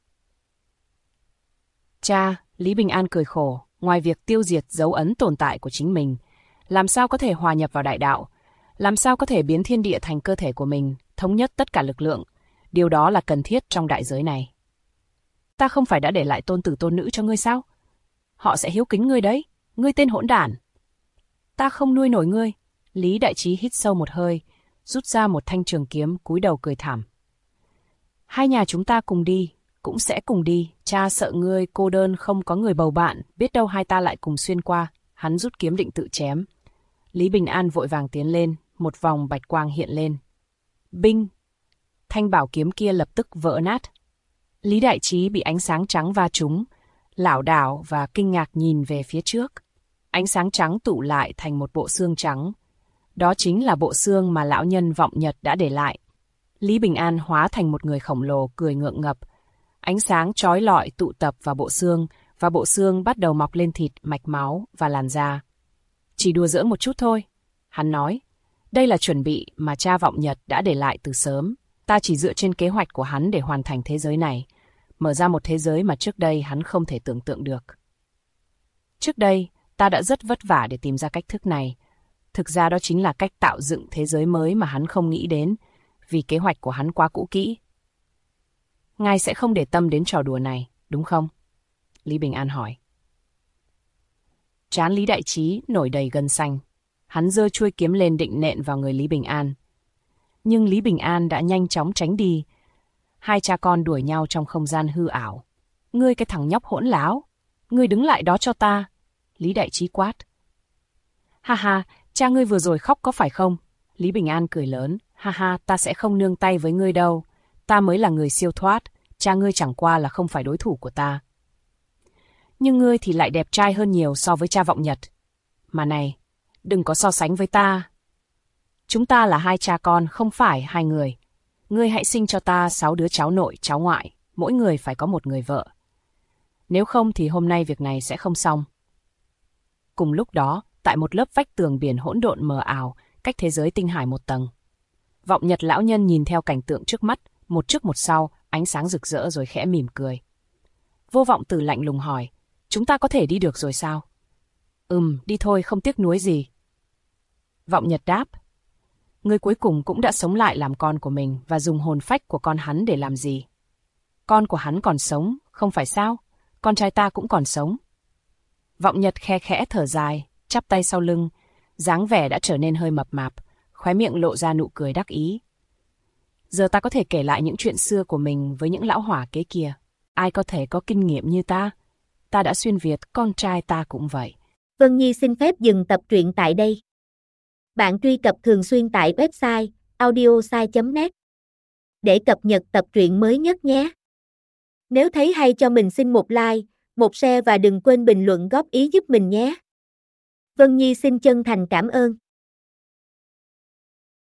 Cha, Lý Bình An cười khổ, ngoài việc tiêu diệt dấu ấn tồn tại của chính mình, làm sao có thể hòa nhập vào đại đạo? Làm sao có thể biến thiên địa thành cơ thể của mình, thống nhất tất cả lực lượng? Điều đó là cần thiết trong đại giới này. Ta không phải đã để lại tôn tử tôn nữ cho ngươi sao? Họ sẽ hiếu kính ngươi đấy, ngươi tên hỗn đản. Ta không nuôi nổi ngươi. Lý Đại Trí hít sâu một hơi, rút ra một thanh trường kiếm, cúi đầu cười thảm. Hai nhà chúng ta cùng đi, cũng sẽ cùng đi. Cha sợ ngươi cô đơn không có người bầu bạn, biết đâu hai ta lại cùng xuyên qua. Hắn rút kiếm định tự chém. Lý Bình An vội vàng tiến lên, một vòng bạch quang hiện lên. Binh! Thanh bảo kiếm kia lập tức vỡ nát. Lý Đại Trí bị ánh sáng trắng va trúng, lảo đảo và kinh ngạc nhìn về phía trước. Ánh sáng trắng tụ lại thành một bộ xương trắng. Đó chính là bộ xương mà lão nhân Vọng Nhật đã để lại. Lý Bình An hóa thành một người khổng lồ cười ngượng ngập. Ánh sáng chói lọi tụ tập vào bộ xương, và bộ xương bắt đầu mọc lên thịt, mạch máu và làn da. Chỉ đùa giỡn một chút thôi, hắn nói. Đây là chuẩn bị mà cha Vọng Nhật đã để lại từ sớm. Ta chỉ dựa trên kế hoạch của hắn để hoàn thành thế giới này, mở ra một thế giới mà trước đây hắn không thể tưởng tượng được. Trước đây, ta đã rất vất vả để tìm ra cách thức này. Thực ra đó chính là cách tạo dựng thế giới mới mà hắn không nghĩ đến, vì kế hoạch của hắn quá cũ kỹ. Ngài sẽ không để tâm đến trò đùa này, đúng không? Lý Bình An hỏi. Trán Lý Đại Trí nổi đầy gân xanh. Hắn giơ chuôi kiếm lên định nện vào người Lý Bình An. Nhưng Lý Bình An đã nhanh chóng tránh đi. Hai cha con đuổi nhau trong không gian hư ảo. Ngươi cái thằng nhóc hỗn láo, ngươi đứng lại đó cho ta. Lý Đại Trí quát. Ha ha, cha ngươi vừa rồi khóc có phải không? Lý Bình An cười lớn. Ha ha, ta sẽ không nương tay với ngươi đâu. Ta mới là người siêu thoát, cha ngươi chẳng qua là không phải đối thủ của ta. Nhưng ngươi thì lại đẹp trai hơn nhiều so với cha Vọng Nhật. Mà này, đừng có so sánh với ta. Chúng ta là hai cha con, không phải hai người. Ngươi hãy sinh cho ta 6 đứa cháu nội, cháu ngoại, mỗi người phải có một người vợ. Nếu không thì hôm nay việc này sẽ không xong. Cùng lúc đó, tại một lớp vách tường biển hỗn độn mờ ảo, cách thế giới tinh hải một tầng. Vọng Nhật lão nhân nhìn theo cảnh tượng trước mắt, một trước một sau, ánh sáng rực rỡ rồi khẽ mỉm cười. Vô Vọng Tử lạnh lùng hỏi, chúng ta có thể đi được rồi sao? Đi thôi, không tiếc nuối gì. Vọng Nhật đáp, người cuối cùng cũng đã sống lại làm con của mình và dùng hồn phách của con hắn để làm gì? Con của hắn còn sống, không phải sao? Con trai ta cũng còn sống. Vọng Nhật khe khẽ thở dài, chắp tay sau lưng, dáng vẻ đã trở nên hơi mập mạp, khóe miệng lộ ra nụ cười đắc ý. Giờ ta có thể kể lại những chuyện xưa của mình với những lão hỏa kế kia. Ai có thể có kinh nghiệm như ta? Ta đã xuyên Việt, con trai ta cũng vậy. Vân Nhi xin phép dừng tập truyện tại đây. Bạn truy cập thường xuyên tại website audiosai.net để cập nhật tập truyện mới nhất nhé. Nếu thấy hay cho mình xin một like, một share và đừng quên bình luận góp ý giúp mình nhé. Vân Nhi xin chân thành cảm ơn.